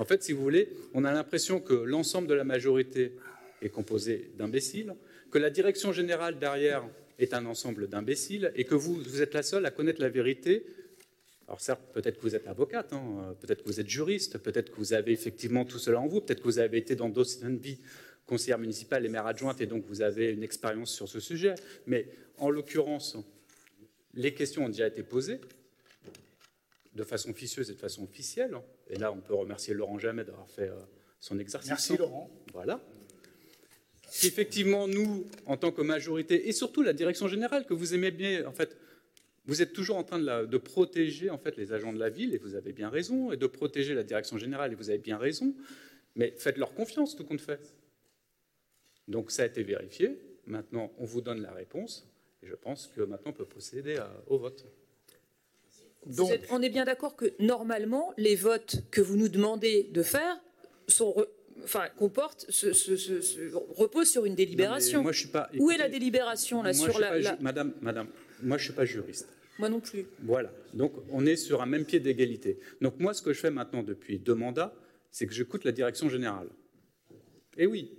En fait, si vous voulez, on a l'impression que l'ensemble de la majorité est composé d'imbéciles, que la direction générale derrière est un ensemble d'imbéciles et que vous, vous êtes la seule à connaître la vérité. Alors certes, peut-être que vous êtes avocate, hein, peut-être que vous êtes juriste, peut-être que vous avez effectivement tout cela en vous, peut-être que vous avez été dans d'autres vies conseillère municipale et maire adjointe et donc vous avez une expérience sur ce sujet. Mais en l'occurrence, les questions ont déjà été posées de façon officieuse et de façon officielle. Et là, on peut remercier Laurent Jamet d'avoir fait euh, son exercice. Merci Laurent. Voilà. Effectivement, nous, en tant que majorité, et surtout la direction générale, que vous aimez bien, en fait, vous êtes toujours en train de, la, de protéger en fait, les agents de la ville, et vous avez bien raison, et de protéger la direction générale, et vous avez bien raison, mais faites-leur confiance, tout compte fait. Donc ça a été vérifié, maintenant on vous donne la réponse, et je pense que maintenant on peut procéder à, au vote. Donc, êtes, on est bien d'accord que normalement, les votes que vous nous demandez de faire sont... Re... Enfin, comporte, se, se, se, se repose sur une délibération. Moi, je suis pas, écoutez, où est la délibération là moi, sur la, la... Madame, Madame, moi je ne suis pas juriste. Moi non plus. Voilà. Donc on est sur un même pied d'égalité. Donc moi, ce que je fais maintenant depuis deux mandats, c'est que j'écoute la direction générale. Et oui.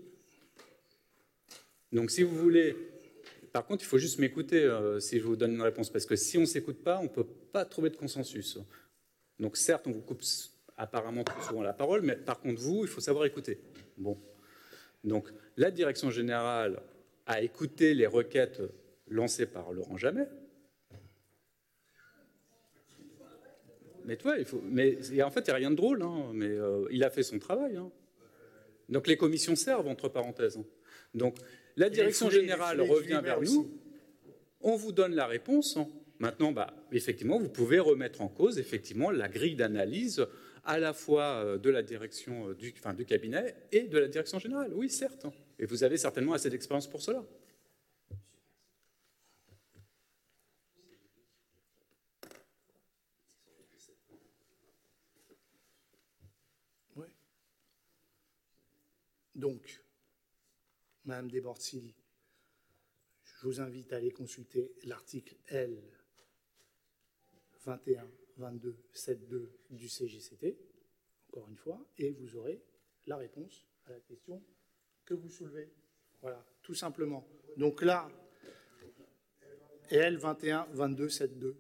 Donc si vous voulez, par contre, il faut juste m'écouter euh, si je vous donne une réponse, parce que si on ne s'écoute pas, on ne peut pas trouver de consensus. Donc certes, on vous coupe apparemment trop souvent la parole, mais par contre, vous, il faut savoir écouter. Bon. Donc, la direction générale a écouté les requêtes lancées par Laurent Jamet. Mais toi, il faut. Mais en fait, il n'y a rien de drôle, hein, mais euh, il a fait son travail. Hein. Donc, les commissions servent, entre parenthèses. Donc, la direction foulées, générale revient vers aussi. Nous. On vous donne la réponse. Maintenant, bah, effectivement, vous pouvez remettre en cause, effectivement, la grille d'analyse à la fois de la direction du, enfin, du cabinet et de la direction générale. Oui, certes. Et vous avez certainement assez d'expérience pour cela. Oui. Donc, Madame Desbordes-Silly, je vous invite à aller consulter l'article L vingt et un vingt-deux sept deux du C G C T, encore une fois, et vous aurez la réponse à la question que vous soulevez. Voilà, tout simplement. Donc là, L vingt et un vingt-deux sept deux.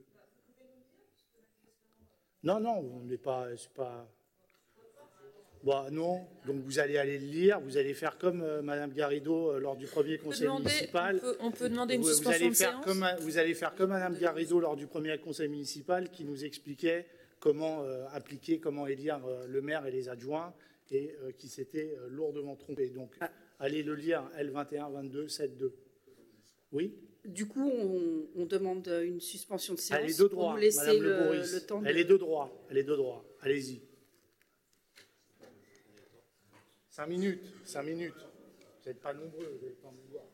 Non, non, on n'est pas, c'est pas. Bon, non, donc vous allez aller le lire, vous allez faire comme euh, Madame Garrido euh, lors du premier conseil demander, municipal. On peut, on peut demander une vous, suspension vous allez de faire séance. comme, Vous allez faire comme Madame Garrido lors du premier conseil municipal qui nous expliquait comment euh, appliquer, comment élire euh, le maire et les adjoints et euh, qui s'était euh, lourdement trompé. Donc, ah. allez le lire, L vingt et un vingt-deux sept deux. Oui. Du coup, on, on demande une suspension de séance. Elle est de droit, pour nous laisser Madame le, Le Boris. le temps de... Elle est de droit, elle est de droit. Allez-y. Cinq minutes, cinq minutes. Vous n'êtes pas nombreux, vous n'avez pas en vouloir.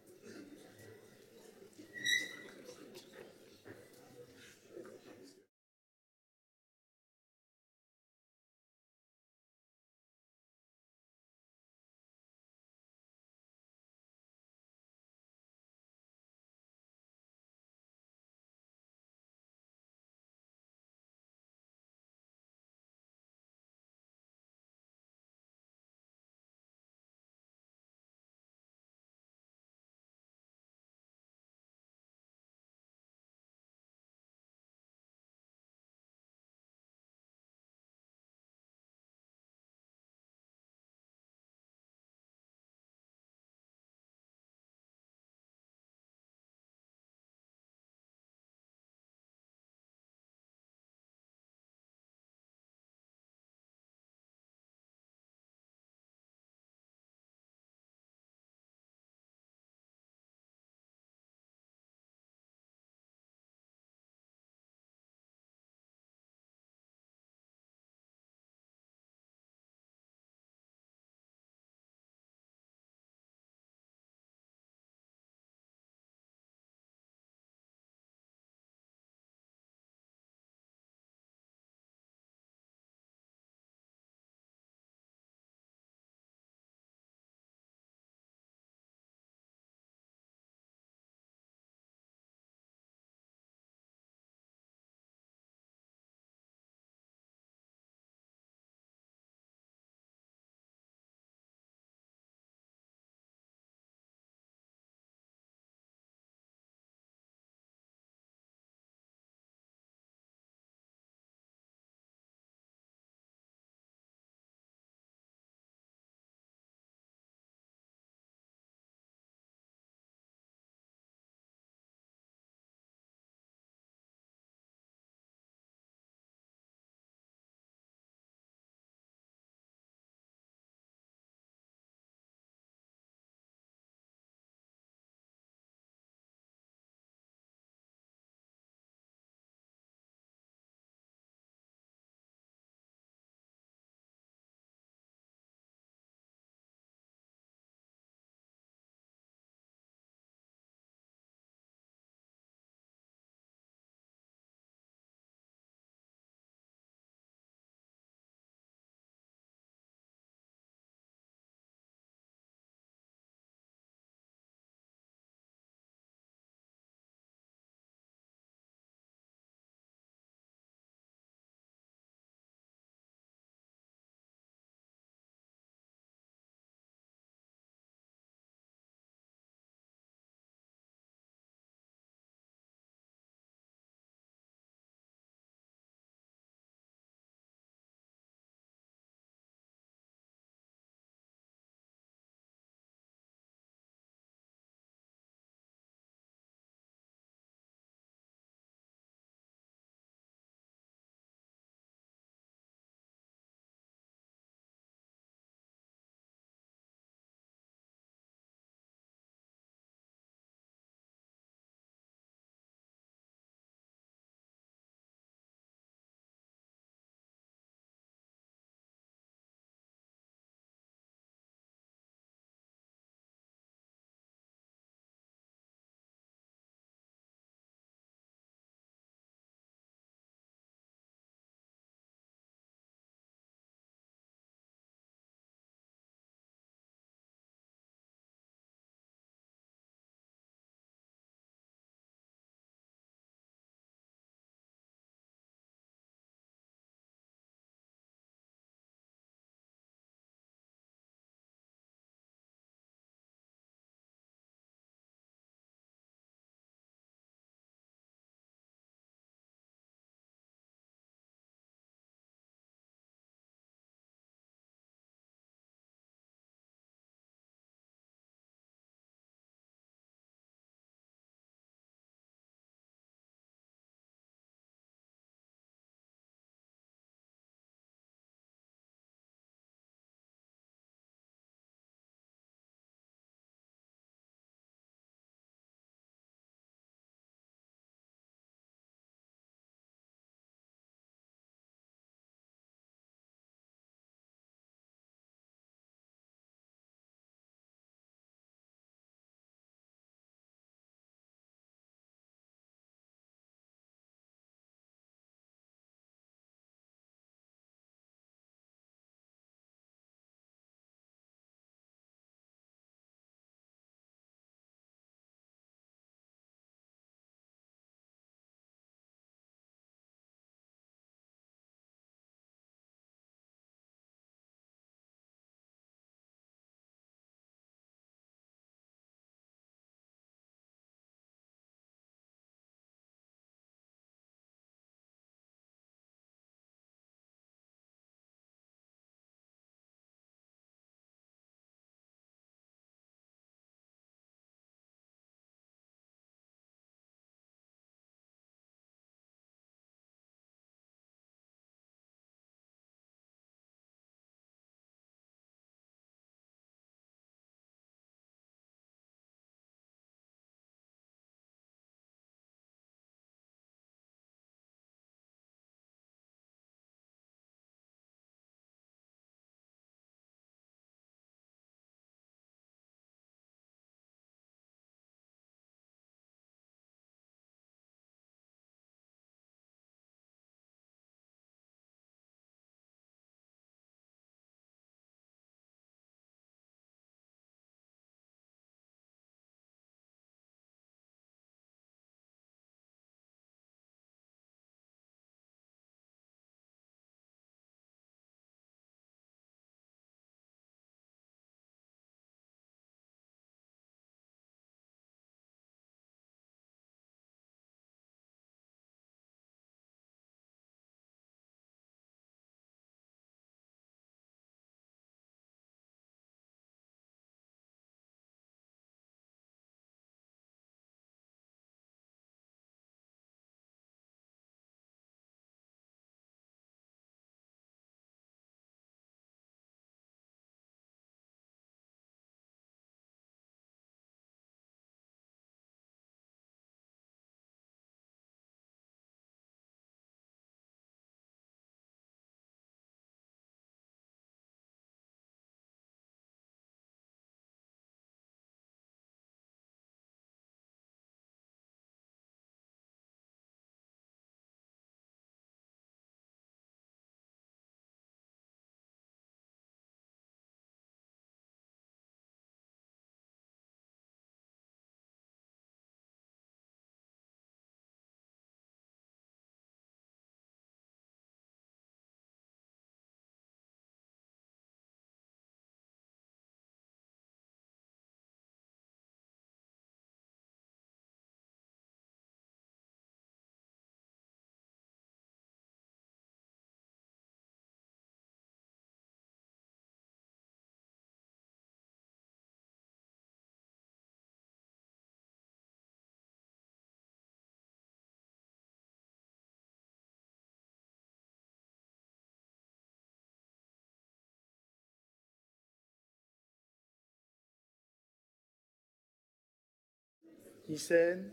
Hissène.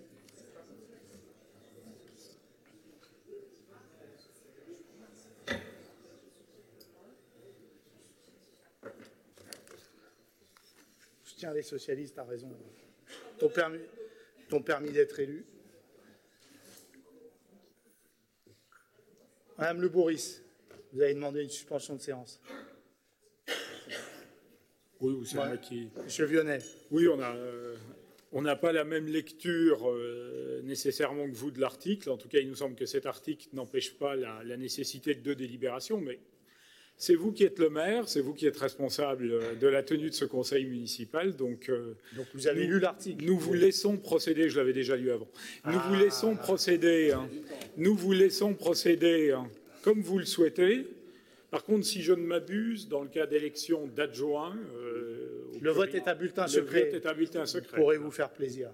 Je tiens les socialistes, à raison. Ton permis, ton permis d'être élu. Madame Le Bourris, vous avez demandé une suspension de séance. Oui, c'est ouais. moi qui... Monsieur Vionnet. Oui, on a... Euh... On n'a pas la même lecture euh, nécessairement que vous de l'article. En tout cas, il nous semble que cet article n'empêche pas la, la nécessité de deux délibérations, mais c'est vous qui êtes le maire, c'est vous qui êtes responsable de la tenue de ce conseil municipal. Donc, euh, donc vous avez nous, lu l'article. Nous vous laissons procéder, je l'avais déjà lu avant. Nous ah. vous laissons procéder, hein, nous vous laissons procéder hein, comme vous le souhaitez. Par contre, si je ne m'abuse, dans le cas d'élection d'adjoints... Euh, le vote est à bulletin secret. Le vote est à bulletin secret. Pourrez-vous faire plaisir.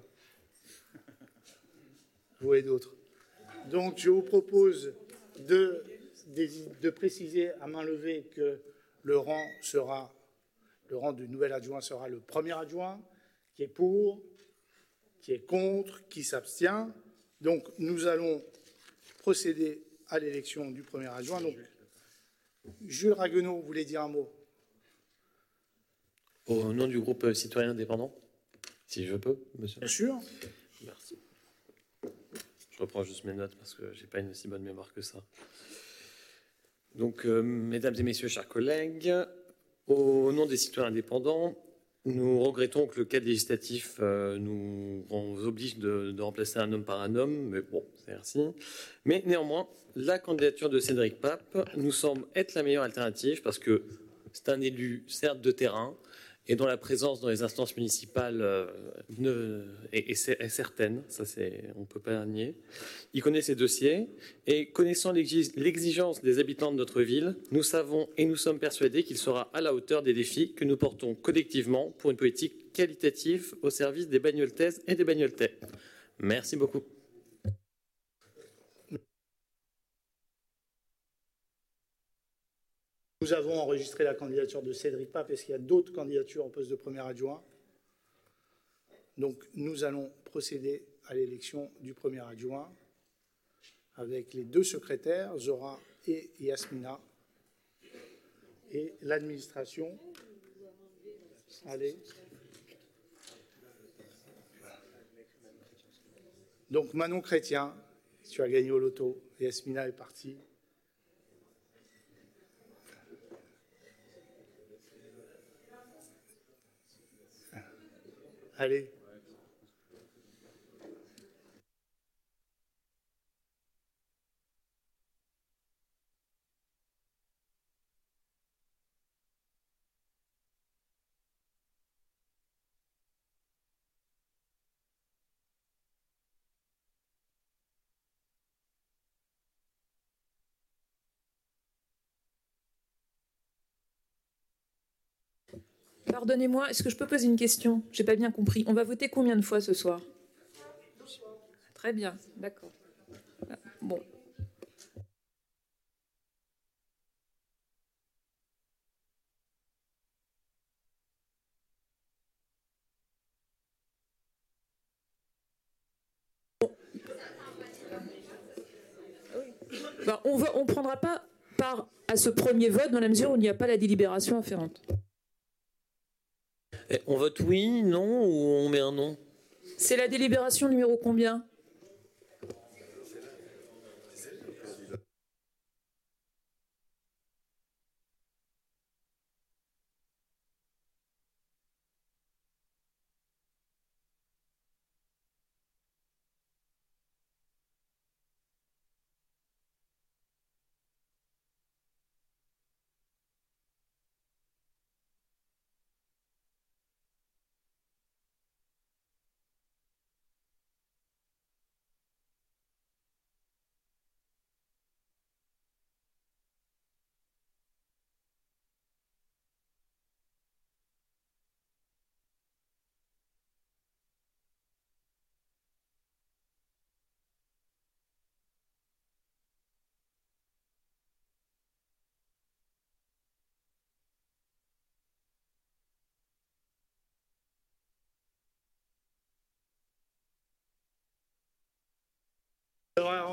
Vous et d'autres. Donc, je vous propose de, de, de préciser à main levée que le rang sera, le rang du nouvel adjoint sera le premier adjoint, qui est pour, qui est contre, qui s'abstient. Donc, nous allons procéder à l'élection du premier adjoint. Donc, Jules Raguenaud, vous voulez dire un mot? Au nom du groupe citoyen indépendant, si je peux, monsieur. Bien sûr. Merci. Je reprends juste mes notes parce que je n'ai pas une aussi bonne mémoire que ça. Donc, euh, mesdames et messieurs, chers collègues, au nom des citoyens indépendants, nous regrettons que le cadre législatif euh, nous oblige de, de remplacer un homme par un homme, mais bon, c'est ainsi. Mais néanmoins, la candidature de Cédric Pape nous semble être la meilleure alternative parce que c'est un élu, certes, de terrain, et dont la présence dans les instances municipales euh, ne, est, est, est certaine, ça c'est, on ne peut pas nier. Il connaît ses dossiers, et connaissant l'exigence des habitants de notre ville, nous savons et nous sommes persuadés qu'il sera à la hauteur des défis que nous portons collectivement pour une politique qualitative au service des Bagnoltaises et des Bagnoltais. Merci beaucoup. Nous avons enregistré la candidature de Cédric Pape. Est-ce qu'il y a d'autres candidatures au poste de premier adjoint? Donc, nous allons procéder à l'élection du premier adjoint avec les deux secrétaires, Zora et Yasmina, et l'administration. Allez. Donc, Manon Chrétien, tu as gagné au loto. Yasmina est partie. Allez. Pardonnez-moi, est-ce que je peux poser une question? Je n'ai pas bien compris. On va voter combien de fois ce soir? Très bien, d'accord. Bon. Ben, on ne prendra pas part à ce premier vote dans la mesure où il n'y a pas la délibération afférente. On vote oui, non, ou on met un non? C'est la délibération numéro combien?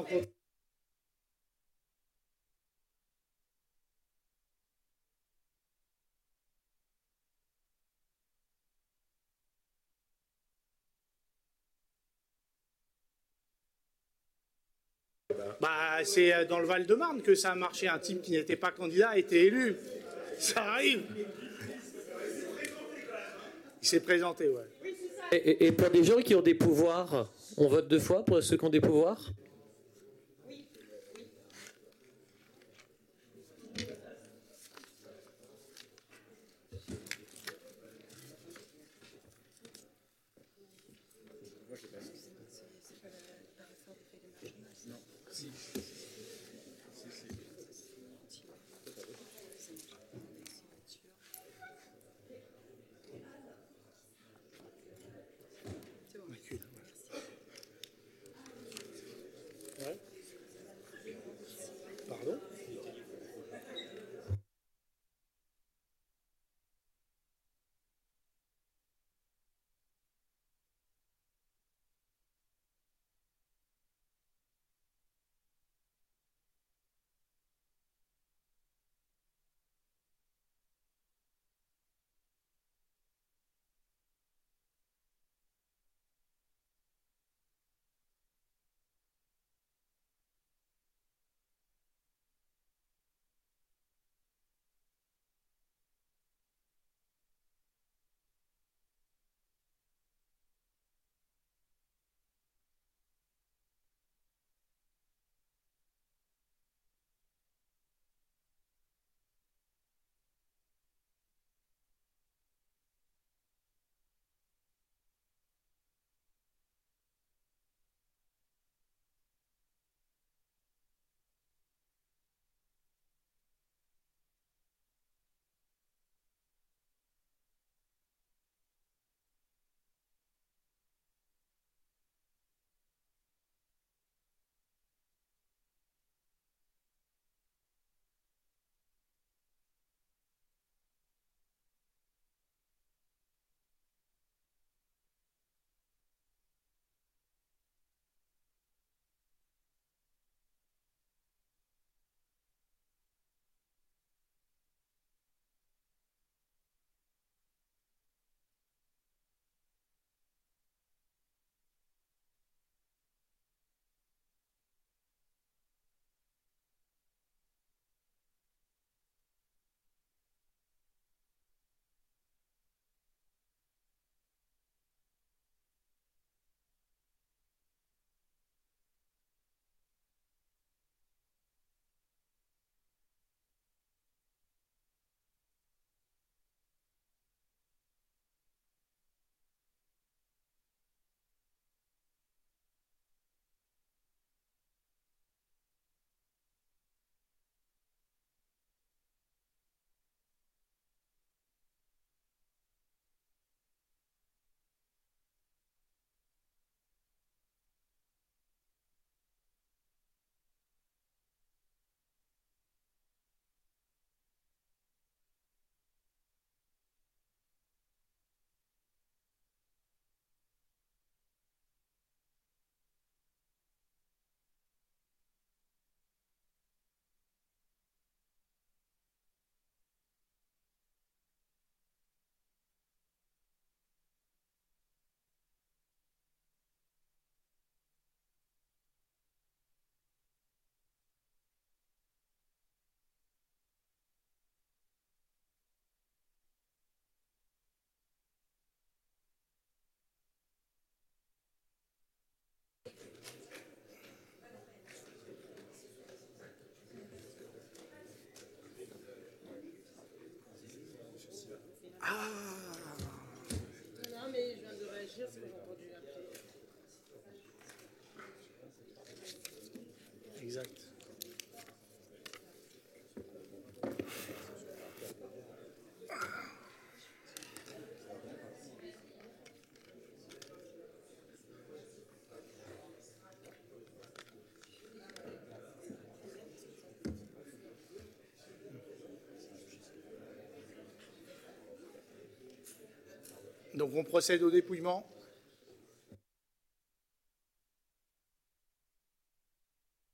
Bah, c'est dans le Val-de-Marne que ça a marché. Un type qui n'était pas candidat a été élu. Ça arrive. Il s'est présenté, ouais. Et, et- et pour des gens qui ont des pouvoirs, on vote deux fois pour ceux qui ont des pouvoirs? Pardon? Non, mais je viens de réagir, c'est que j'ai entendu après. Exact. Donc on procède au dépouillement.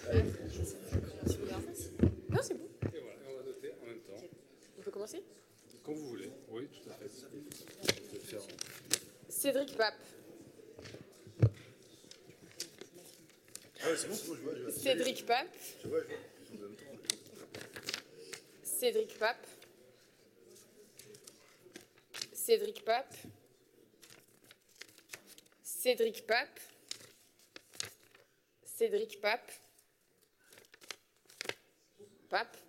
Non, c'est bon. Et voilà, on va noter en même temps. On peut commencer? Quand vous voulez. Oui, tout à fait. Cédric Pape. Ah ouais, c'est bon, c'est bon, je vois, je vois. Cédric Pape. Je vois, je vois. En même temps. Cédric Pape. Cédric Pape. Cédric Pape. Cédric Pape. Pape.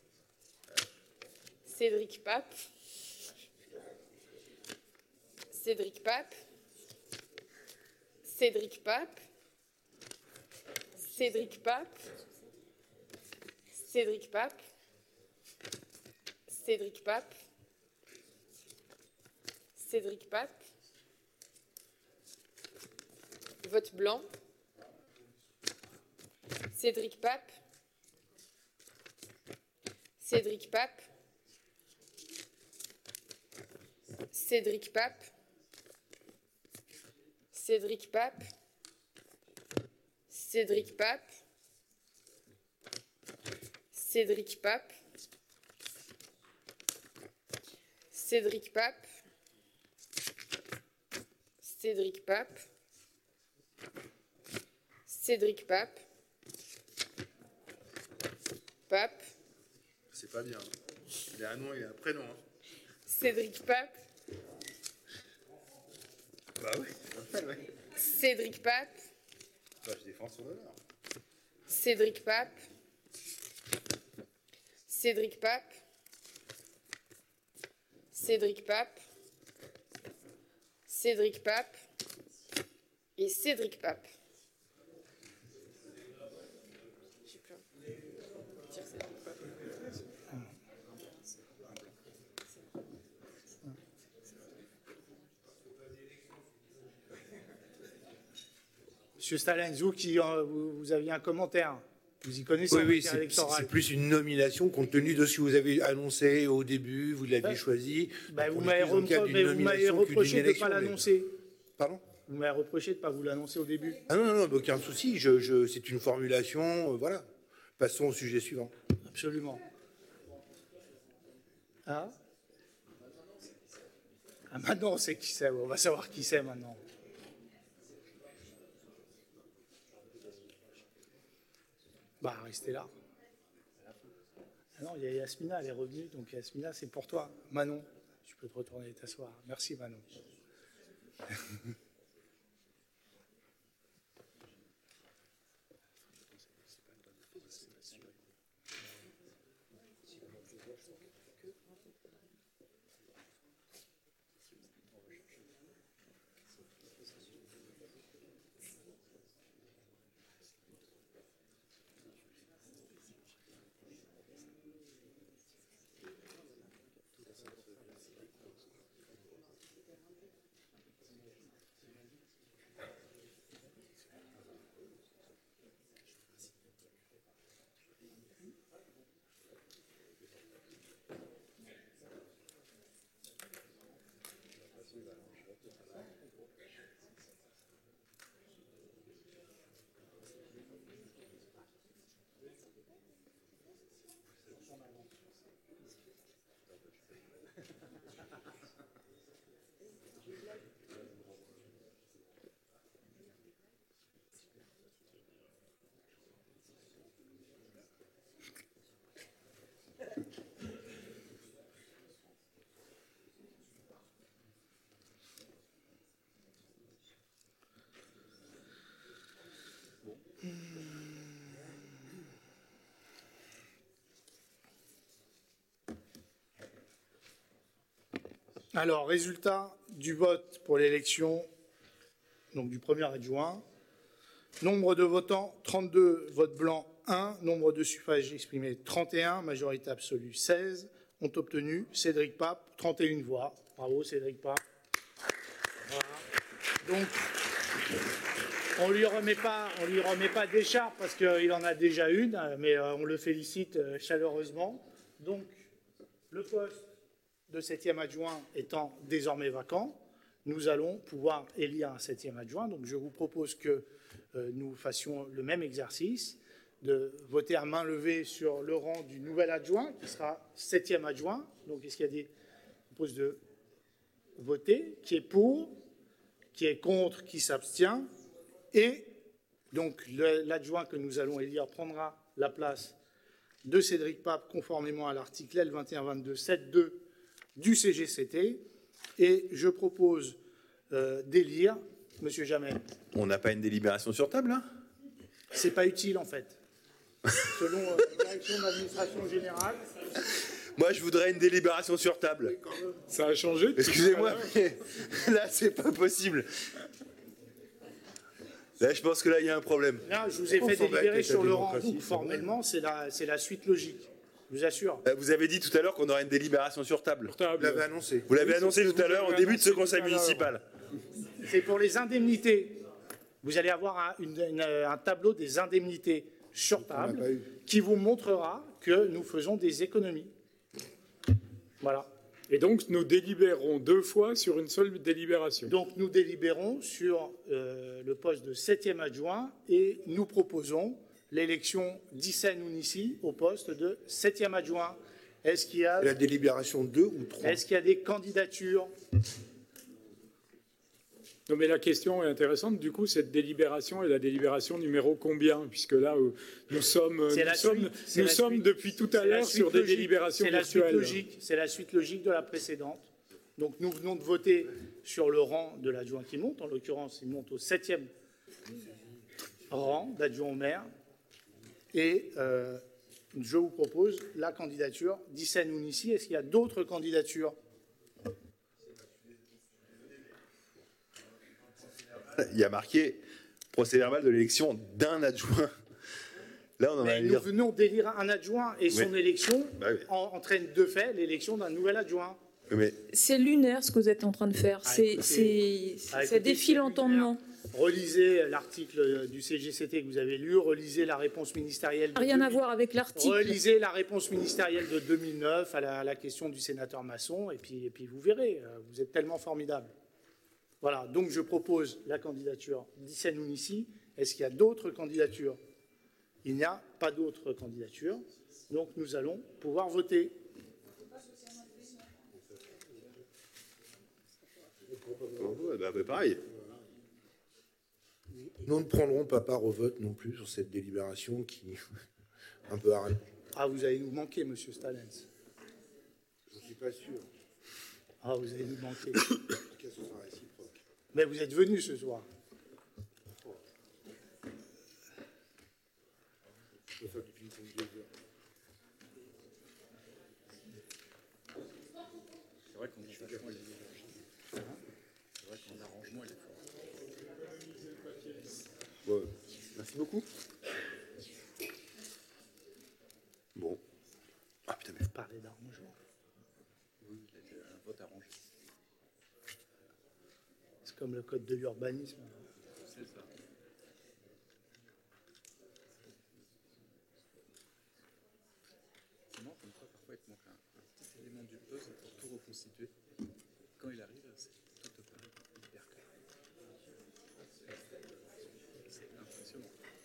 Cédric Pape. Cédric Pape. Cédric Pape. Cédric Pape. Cédric Pape. Cédric Pape. Cédric Pape. Vote blanc. Cédric Pape. Cédric Pape. Cédric Pape. Cédric Pape. Cédric Pape. Cédric Pape. Cédric Pape. Cédric Pape. Cédric Pape. Pape. C'est pas bien. Il y a un nom et un prénom. Hein. Cédric Pape. Bah oui, c'est normal, ouais. Cédric Pape. Bah, je défends son honneur. Cédric Pape. Cédric Pape. Cédric Pape. Cédric Pape. Et Cédric Pape. J'ai plus un- dire Cédric Pape. Monsieur Stalin, vous qui euh, vous, vous aviez un commentaire, vous y connaissez Oui, en oui, matière c'est électorale. c'est plus une nomination compte tenu de ce que vous avez annoncé au début, vous l'aviez Ben, choisi. Ben, Donc, vous on m'avez est plus dans le cadre repro- d'une mais vous m'avez nomination qu'une reproché de ne élection, pas mais- l'annoncer. Pardon? Vous m'avez reproché de ne pas vous l'annoncer au début. Ah non, non, non, aucun souci, je, je, c'est une formulation, euh, voilà. Passons au sujet suivant. Absolument. Ah Ah, maintenant, on sait qui c'est. On va savoir qui c'est maintenant. Bah, restez là. Ah non, il y a Yasmina, elle est revenue. Donc, Yasmina, c'est pour toi. Manon, tu peux te retourner t'asseoir. Merci, Manon. Alors, résultat du vote pour l'élection donc du premier adjoint. Nombre de votants, trente-deux, vote blanc, un. Nombre de suffrages exprimés, trente et un. Majorité absolue, seize. Ont obtenu Cédric Pape, trente et une voix. Bravo, Cédric Pape. Voilà. Donc, on ne lui remet pas, on lui remet pas d'écharpe parce qu'il en a déjà une, mais on le félicite chaleureusement. Donc, le poste de septième adjoint étant désormais vacant, nous allons pouvoir élire un septième adjoint. Donc je vous propose que euh, nous fassions le même exercice. de voter à main levée sur le rang du nouvel adjoint, qui sera septième adjoint. Donc, est-ce qu'il y a des... Je propose de voter. Qui est pour? Qui est contre? Qui s'abstient? Et donc, l'adjoint que nous allons élire prendra la place de Cédric Pape, conformément à l'article L vingt et un vingt-deux sept deux du C G C T. Et je propose euh, d'élire M. Jamel. On n'a pas une délibération sur table, là? C'est pas utile, en fait. Selon euh, la direction de l'administration générale. Moi, je voudrais une délibération sur table. Ça a changé? Excusez-moi, mais là, c'est pas possible. Là, je pense que là, il y a un problème. Là, je vous ai fait délibérer sur le rang. Donc, formellement, c'est la, c'est la suite logique. Je vous assure. Vous avez dit tout à l'heure qu'on aurait une délibération sur table. Vous l'avez annoncé. Vous l'avez Oui, annoncé c'est- tout à vous l'heure au l'avez début de ce annoncé conseil tout à l'heure. municipal. C'est pour les indemnités. Vous allez avoir un, une- une- un tableau des indemnités sur table qui vous montrera que nous faisons des économies. Voilà. Et donc, nous délibérons deux fois sur une seule délibération. Donc, nous délibérons sur euh, le poste de septième adjoint et nous proposons l'élection d'Hissène Ounissi au poste de septième adjoint. Est-ce qu'il y a... La délibération deux ou trois? Est-ce qu'il y a des candidatures? Non, mais la question est intéressante. Du coup, cette délibération est la délibération numéro combien? Puisque là, euh, nous sommes, euh, C'est nous la sommes, suite, c'est nous la sommes suite. depuis tout à C'est la l'heure suite sur des logique. délibérations C'est la suite virtuelles. logique. C'est la suite logique de la précédente. Donc nous venons de voter sur le rang de l'adjoint qui monte. En l'occurrence, il monte au septième rang d'adjoint au maire. Et euh, je vous propose la candidature d'Hissène Ounissi. Est-ce qu'il y a d'autres candidatures? Il y a marqué procès verbal de l'élection d'un adjoint. Là, on en a Mais à nous lire. venons d'élire un adjoint et son Oui. élection Bah oui. en- entraîne de fait l'élection d'un nouvel adjoint. Mais C'est lunaire ce que vous êtes en train de faire. C'est, écoutez, c'est, ah, ça écoutez, défie l'entendement. Relisez l'article du C G C T que vous avez lu, relisez la réponse ministérielle. de Rien à deux mille voir avec l'article. Relisez la réponse ministérielle de deux mille neuf à la, à la question du sénateur Masson, et puis, et puis vous verrez, euh, vous êtes tellement formidable. Voilà, donc je propose la candidature d'Hissène Ounissi. Est-ce qu'il y a d'autres candidatures? Il n'y a pas d'autres candidatures, donc nous allons pouvoir voter. bah, bah, pareil. Nous ne prendrons pas part au vote non plus sur cette délibération qui un peu arrête. Ah, vous allez nous manquer, monsieur Stalens. Je ne suis pas sûr. Ah, vous allez nous manquer. En tout cas, ce sera réciproque. Mais vous êtes venu ce soir. Je peux faire du ping-pong deux heures. C'est vrai qu'on est vachement les C'est vrai qu'en arrangement, il est fort. Bon, merci beaucoup. Bon. Ah putain, mais vous parlez d'arrangement. Oui, il a été un vote arrangé. C'est comme le code de l'urbanisme. C'est ça. C'est marrant comme quoi, parfois, il te manque un, un petit élément du puzzle pour tout reconstituer. Quand il arrive, c'est tout opéré hyper clair. C'est impressionnant.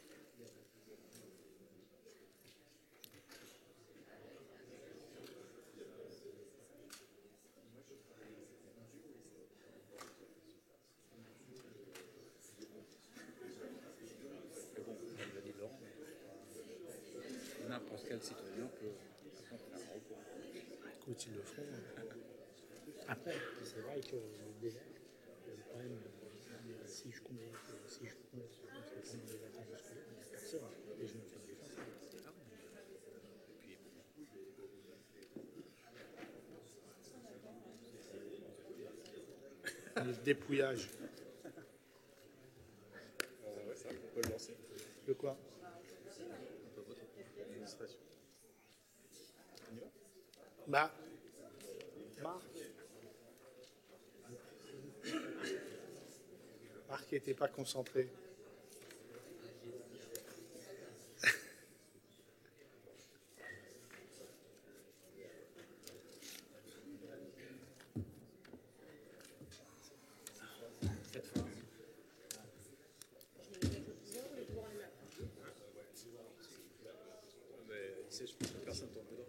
Mais bon, comme l'a dit Laurent, n'importe quel citoyen peut faire un recours. Écoute, ils le feront. Après, c'est vrai que déjà, le problème, euh, si je conviens, si je conviens, c'est pendant les vacances scolaires, il n'y a personne. Et je me fais défoncer. Le dépouillage. Euh, ouais, ça, on peut le lancer. Le quoi? On peut voter pour l'administration. On y va? Bah, Marc. Marc n'était pas concentré. Cette fois. sais, je pense que personne t'en voudra.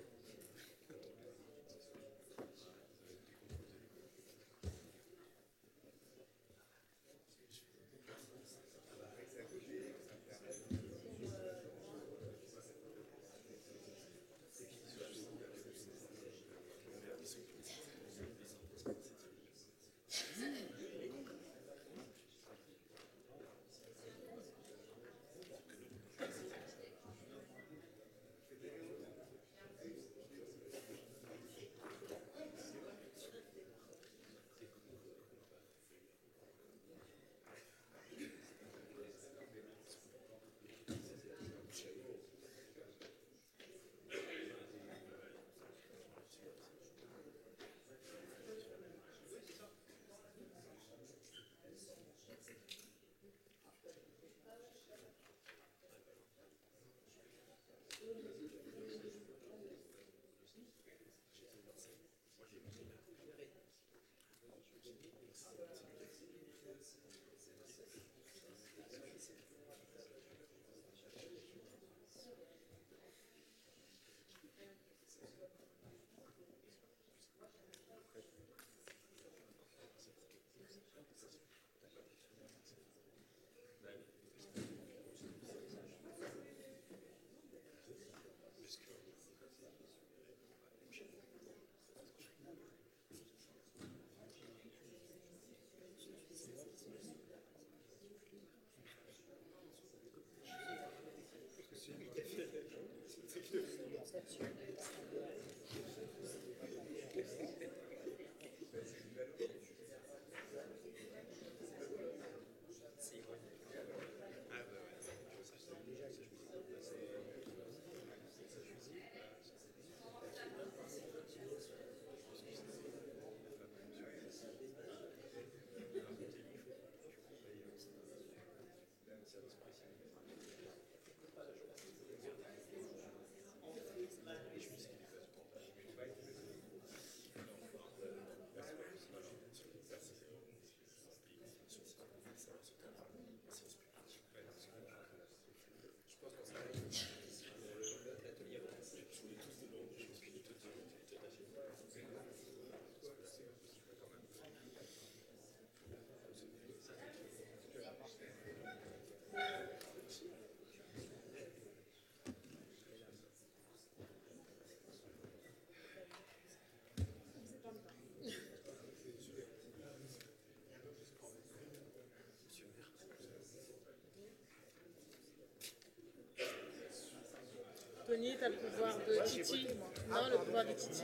Tony, tu as le pouvoir de Titi. Non, le pouvoir de Titi.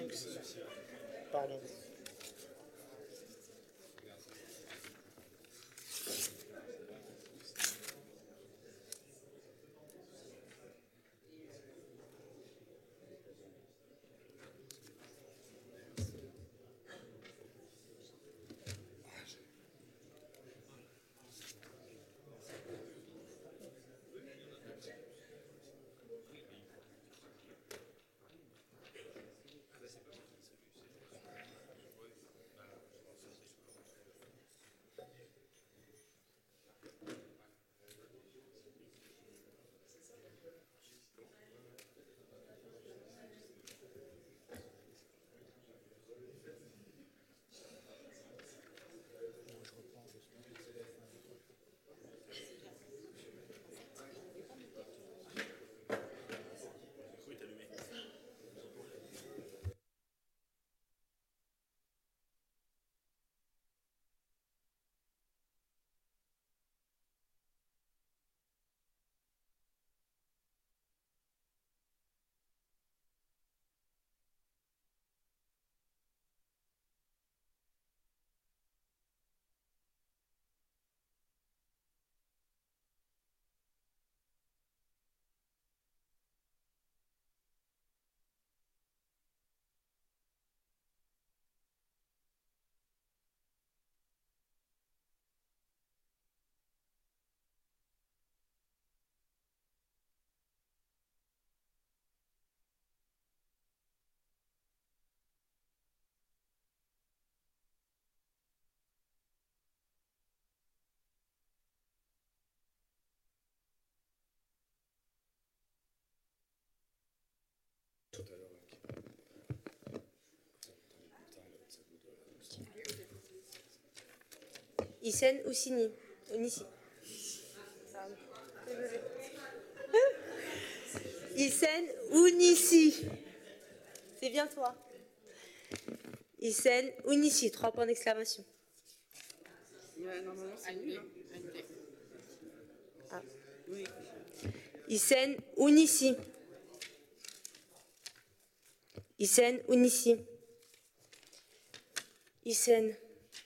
Pardon. Hissène Oussini. Ounissi. Hissène Ounissi. C'est bien toi. Hissène Ounissi. Trois points d'exclamation. Ah. Hissène Ounissi. Hissène Ounissi. Hissène.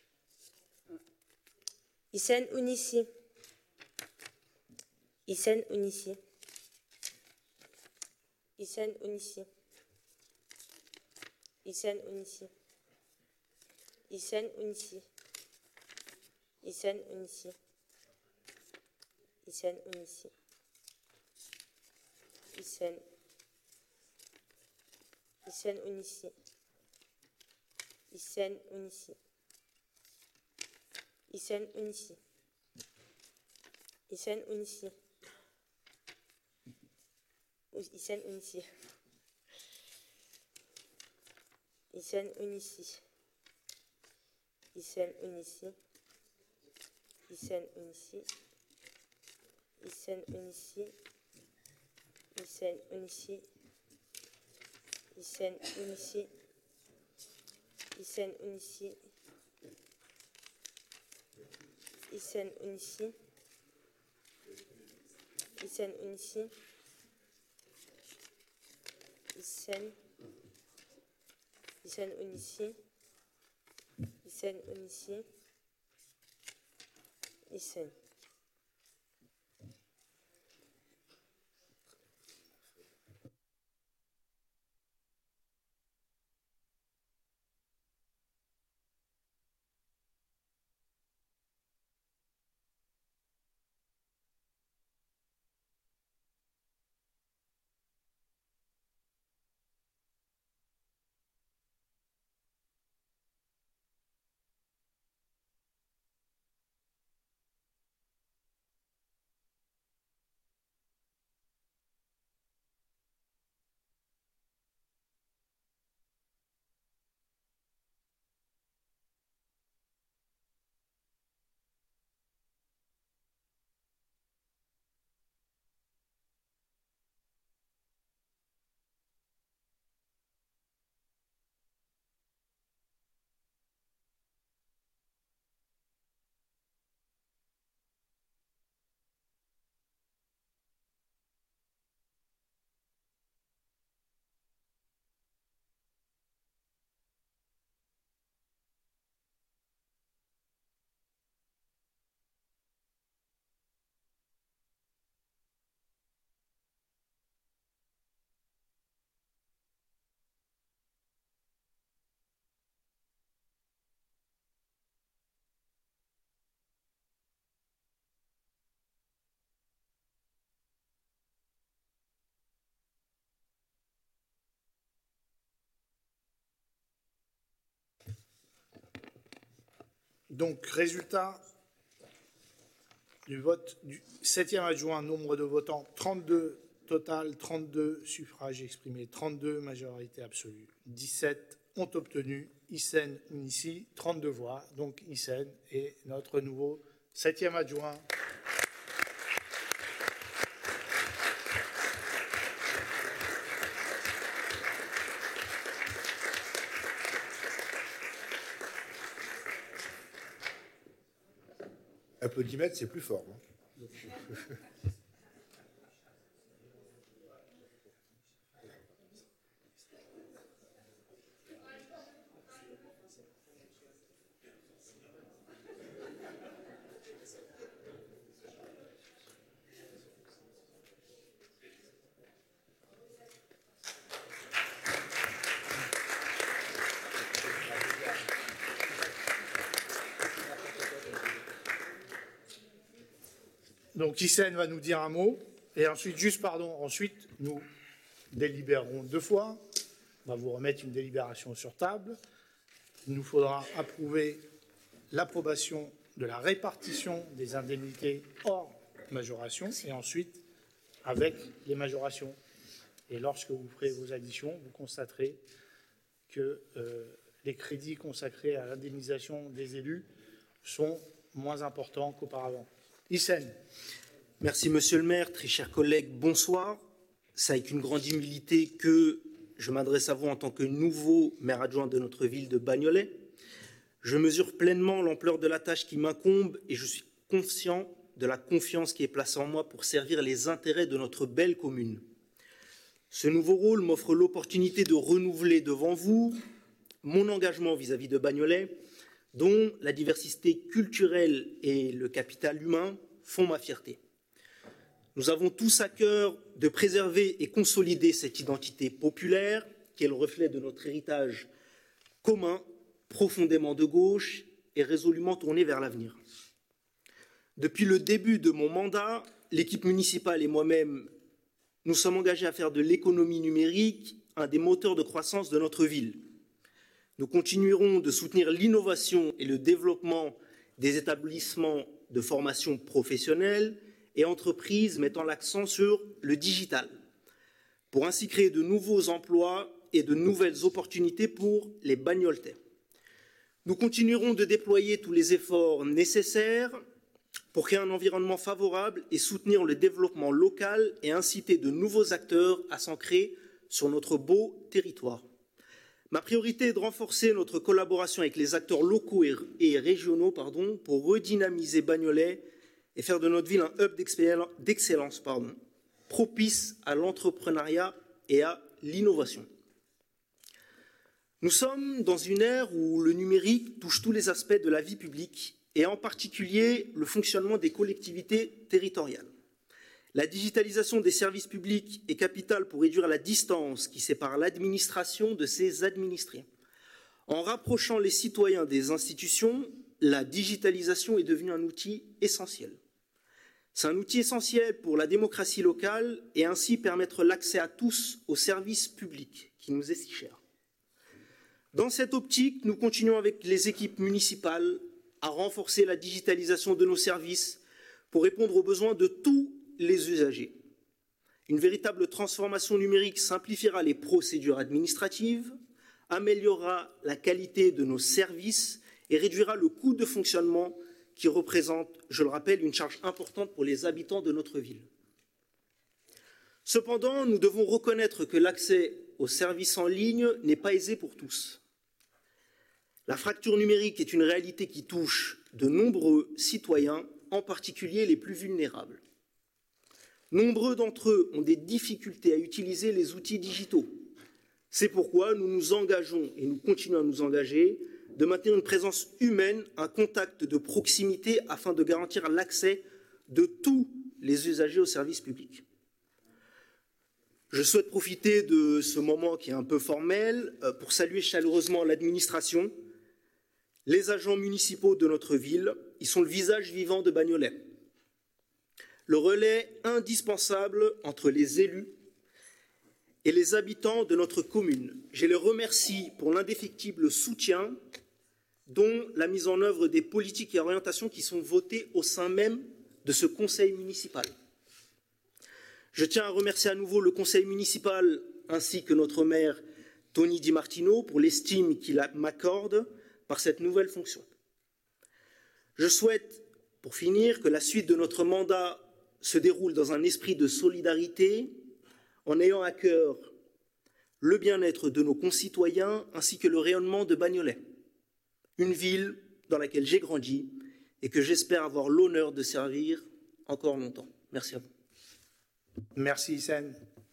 Hissène Ounissi. Hissène Ounissi. Hissène Ounissi. Hissène Ounissi. Hissène Ounissi. Hissène Ounissi. Hissène Ounissi. Hissène. Hissène Ounissi. Hissène Ounissi. Hissène Ounissi. Hissène Ounissi. Hissène Ounissi. Hissène Ounissi. Hissène Ounissi. Hissène Ounissi. Hissène Ounissi. Hissène Ounissi. Hissène Ounissi. Hissène Ounissi. Hissène Ounissi. Hissène Ounissi. Hissène. Hissène Ounissi. Hissène Ounissi. Hissène. Donc, résultat du vote du septième adjoint, nombre de votants, trente-deux total, trente-deux suffrages exprimés, trente-deux majorité absolue. dix-sept ont obtenu Hissène Ounissi, trente-deux voix. Donc, Hissène est notre nouveau septième adjoint. Applaudimètre, c'est plus fort. Hein. Donc, Hissène va nous dire un mot, et ensuite, juste pardon, ensuite, nous délibérerons deux fois. On va vous remettre une délibération sur table. Il nous faudra approuver l'approbation de la répartition des indemnités hors majoration, et ensuite avec les majorations. Et lorsque vous ferez vos additions, vous constaterez que euh, les crédits consacrés à l'indemnisation des élus sont moins important qu'auparavant. Hissène. Merci, monsieur le maire. Très chers collègues, bonsoir. C'est avec une grande humilité que je m'adresse à vous en tant que nouveau maire adjoint de notre ville de Bagnolet. Je mesure pleinement l'ampleur de la tâche qui m'incombe et je suis conscient de la confiance qui est placée en moi pour servir les intérêts de notre belle commune. Ce nouveau rôle m'offre l'opportunité de renouveler devant vous mon engagement vis-à-vis de Bagnolet, dont la diversité culturelle et le capital humain font ma fierté. Nous avons tous à cœur de préserver et consolider cette identité populaire qui est le reflet de notre héritage commun, profondément de gauche et résolument tourné vers l'avenir. Depuis le début de mon mandat, l'équipe municipale et moi-même, nous sommes engagés à faire de l'économie numérique un des moteurs de croissance de notre ville. Nous continuerons de soutenir l'innovation et le développement des établissements de formation professionnelle et entreprises mettant l'accent sur le digital, pour ainsi créer de nouveaux emplois et de nouvelles opportunités pour les Bagnoltais. Nous continuerons de déployer tous les efforts nécessaires pour créer un environnement favorable et soutenir le développement local et inciter de nouveaux acteurs à s'ancrer sur notre beau territoire. Ma priorité est de renforcer notre collaboration avec les acteurs locaux et régionaux pardon, pour redynamiser Bagnolet et faire de notre ville un hub d'excellence pardon, propice à l'entrepreneuriat et à l'innovation. Nous sommes dans une ère où le numérique touche tous les aspects de la vie publique et en particulier le fonctionnement des collectivités territoriales. La digitalisation des services publics est capitale pour réduire la distance qui sépare l'administration de ses administrés. En rapprochant les citoyens des institutions, la digitalisation est devenue un outil essentiel. C'est un outil essentiel pour la démocratie locale et ainsi permettre l'accès à tous aux services publics qui nous est si cher. Dans cette optique, nous continuons avec les équipes municipales à renforcer la digitalisation de nos services pour répondre aux besoins de tous les usagers. Une véritable transformation numérique simplifiera les procédures administratives, améliorera la qualité de nos services et réduira le coût de fonctionnement qui représente, je le rappelle, une charge importante pour les habitants de notre ville. Cependant, nous devons reconnaître que l'accès aux services en ligne n'est pas aisé pour tous. La fracture numérique est une réalité qui touche de nombreux citoyens, en particulier les plus vulnérables. Nombreux d'entre eux ont des difficultés à utiliser les outils digitaux. C'est pourquoi nous nous engageons, et nous continuons à nous engager, de maintenir une présence humaine, un contact de proximité afin de garantir l'accès de tous les usagers aux services publics. Je souhaite profiter de ce moment qui est un peu formel pour saluer chaleureusement l'administration, les agents municipaux de notre ville. Ils sont le visage vivant de Bagnolet. Le relais indispensable entre les élus et les habitants de notre commune. Je les remercie pour l'indéfectible soutien dont la mise en œuvre des politiques et orientations qui sont votées au sein même de ce conseil municipal. Je tiens à remercier à nouveau le conseil municipal ainsi que notre maire Tony Di Martino pour l'estime qu'il m'accorde par cette nouvelle fonction. Je souhaite, pour finir, que la suite de notre mandat se déroule dans un esprit de solidarité, en ayant à cœur le bien-être de nos concitoyens ainsi que le rayonnement de Bagnolet, une ville dans laquelle j'ai grandi et que j'espère avoir l'honneur de servir encore longtemps. Merci à vous. Merci Hissène.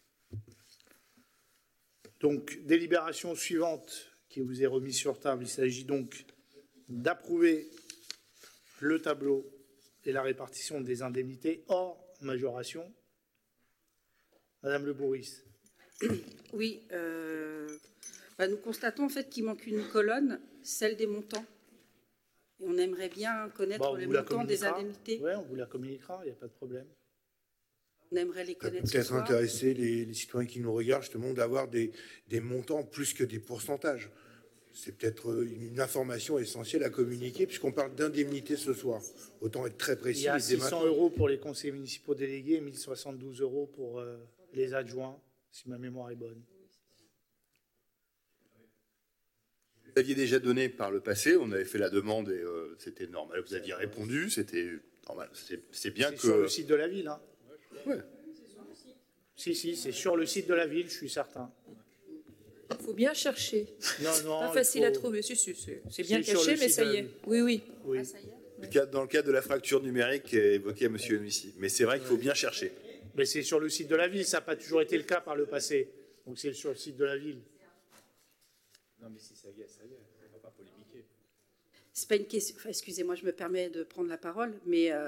Donc, délibération suivante qui vous est remise sur table. Il s'agit donc d'approuver le tableau et la répartition des indemnités hors majoration. Madame Le Bourris. Oui, euh, bah nous constatons en fait qu'il manque une colonne, celle des montants. Et on aimerait bien connaître Bon, les vous la montants des communiquera. indemnités. Oui, on vous la communiquera, il n'y a pas de problème. On aimerait les Ça peut connaître ce peut-être soir. intéresser les, les citoyens qui nous regardent justement d'avoir des, des montants plus que des pourcentages. C'est peut-être une information essentielle à communiquer puisqu'on parle d'indemnité ce soir. Autant être très précis. Il y a et dès six cents maintenant. euros pour les conseillers municipaux délégués et mille soixante-douze euros pour euh, les adjoints, si ma mémoire est bonne. Vous aviez déjà donné par le passé, on avait fait la demande et euh, c'était normal. Vous aviez répondu, c'était normal. C'est, c'est bien C'est que. sur le site de la ville. Hein. Ouais. Si, si, c'est sur le site de la ville, je suis certain. Il faut bien chercher. Non, non. Pas facile faut... à trouver. Si, si, si. C'est bien C'est sur caché, le mais site ça de y la est. ville. Oui, oui. Oui. Dans le cadre de la fracture numérique évoquée à M. Noisy. Mais c'est vrai qu'il faut bien chercher. Mais c'est sur le site de la ville, ça n'a pas toujours été le cas par le passé. Donc c'est sur le site de la ville. Non, mais si ça y est, ça y est, on ne va pas polémiquer. C'est pas une question. Enfin, excusez-moi, je me permets de prendre la parole, mais euh,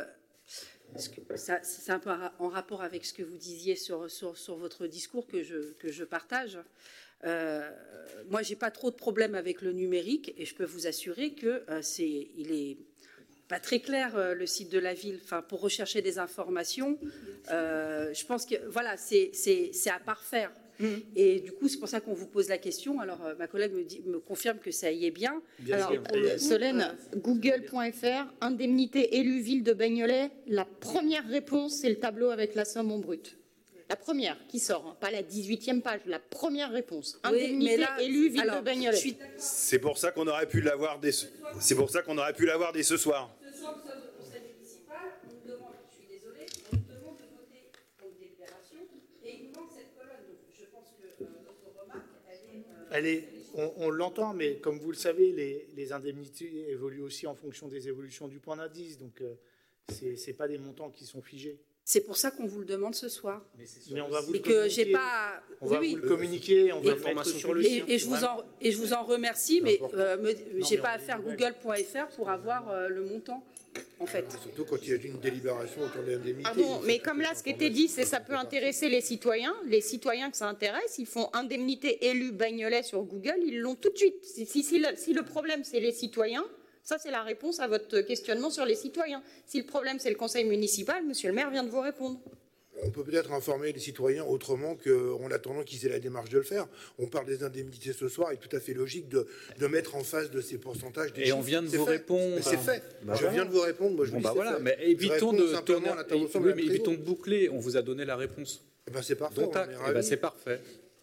ça, c'est un peu en rapport avec ce que vous disiez sur, sur, sur votre discours que je, que je partage. Euh, moi, j'ai pas trop de problèmes avec le numérique et je peux vous assurer que euh, c'est, il est pas très clair euh, le site de la ville. Enfin, pour rechercher des informations, euh, je pense que voilà, c'est, c'est, c'est à parfaire. Mmh. Et du coup, c'est pour ça qu'on vous pose la question. Alors, euh, ma collègue me, dit, me confirme que ça y est bien. bien Alors, pour le coup, Solène, euh, google point f r, indemnité élue ville de Bagnolet, la première réponse, c'est le tableau avec la somme en brut. La première qui sort, hein, pas la dix-huitième page, la première réponse. Indemnité oui, là, élue ville alors, de Bagnolet. Suis... C'est pour ça qu'on aurait pu l'avoir dès ce... C'est pour ça qu'on aurait pu l'avoir dès ce soir. Ce soir, nous sommes au conseil municipal, on nous demande, je suis désolée, on nous demande de voter pour une délibération et il nous manque cette colonne. Donc, je pense que euh, notre remarque, elle est. Euh, elle est on, on l'entend, mais comme vous le savez, les, les indemnités évoluent aussi en fonction des évolutions du point d'indice. Donc, euh, ce n'est pas des montants qui sont figés. C'est pour ça qu'on vous le demande ce soir. Mais, mais on va vous et le que j'ai pas. On va oui, vous le communiquer, on va le mettre sur le et, site. Et je vous en et je vous en remercie, mais euh, j'ai pas à faire google point f r pour avoir euh, le montant. En fait. Surtout quand il y a une délibération autour des indemnités. Pardon, mais comme là, ce qui était dit, c'est que ça peut intéresser les citoyens. Les citoyens que ça intéresse, ils font indemnité élue Bagnolet sur Google, ils l'ont tout de suite. Si, si, si, le, si le problème, c'est les citoyens, ça, c'est la réponse à votre questionnement sur les citoyens. Si le problème, c'est le conseil municipal, monsieur le maire vient de vous répondre. On peut peut-être informer les citoyens autrement qu'en attendant qu'ils aient la démarche de le faire. On parle des indemnités ce soir, il est tout à fait logique de, de mettre en face de ces pourcentages des Et chiffres. on vient de c'est vous fait. répondre. Mais c'est fait. Bah je voilà. viens de vous répondre. Moi, je bon vous bah dis, voilà, c'est mais fait. évitons Je réponds de simplement tourner. à l'intervention Oui, de la mais évitons de présidente. boucler. On vous a donné la réponse. Eh ben, c'est parfait. Donc, tac, eh ben, c'est parfait.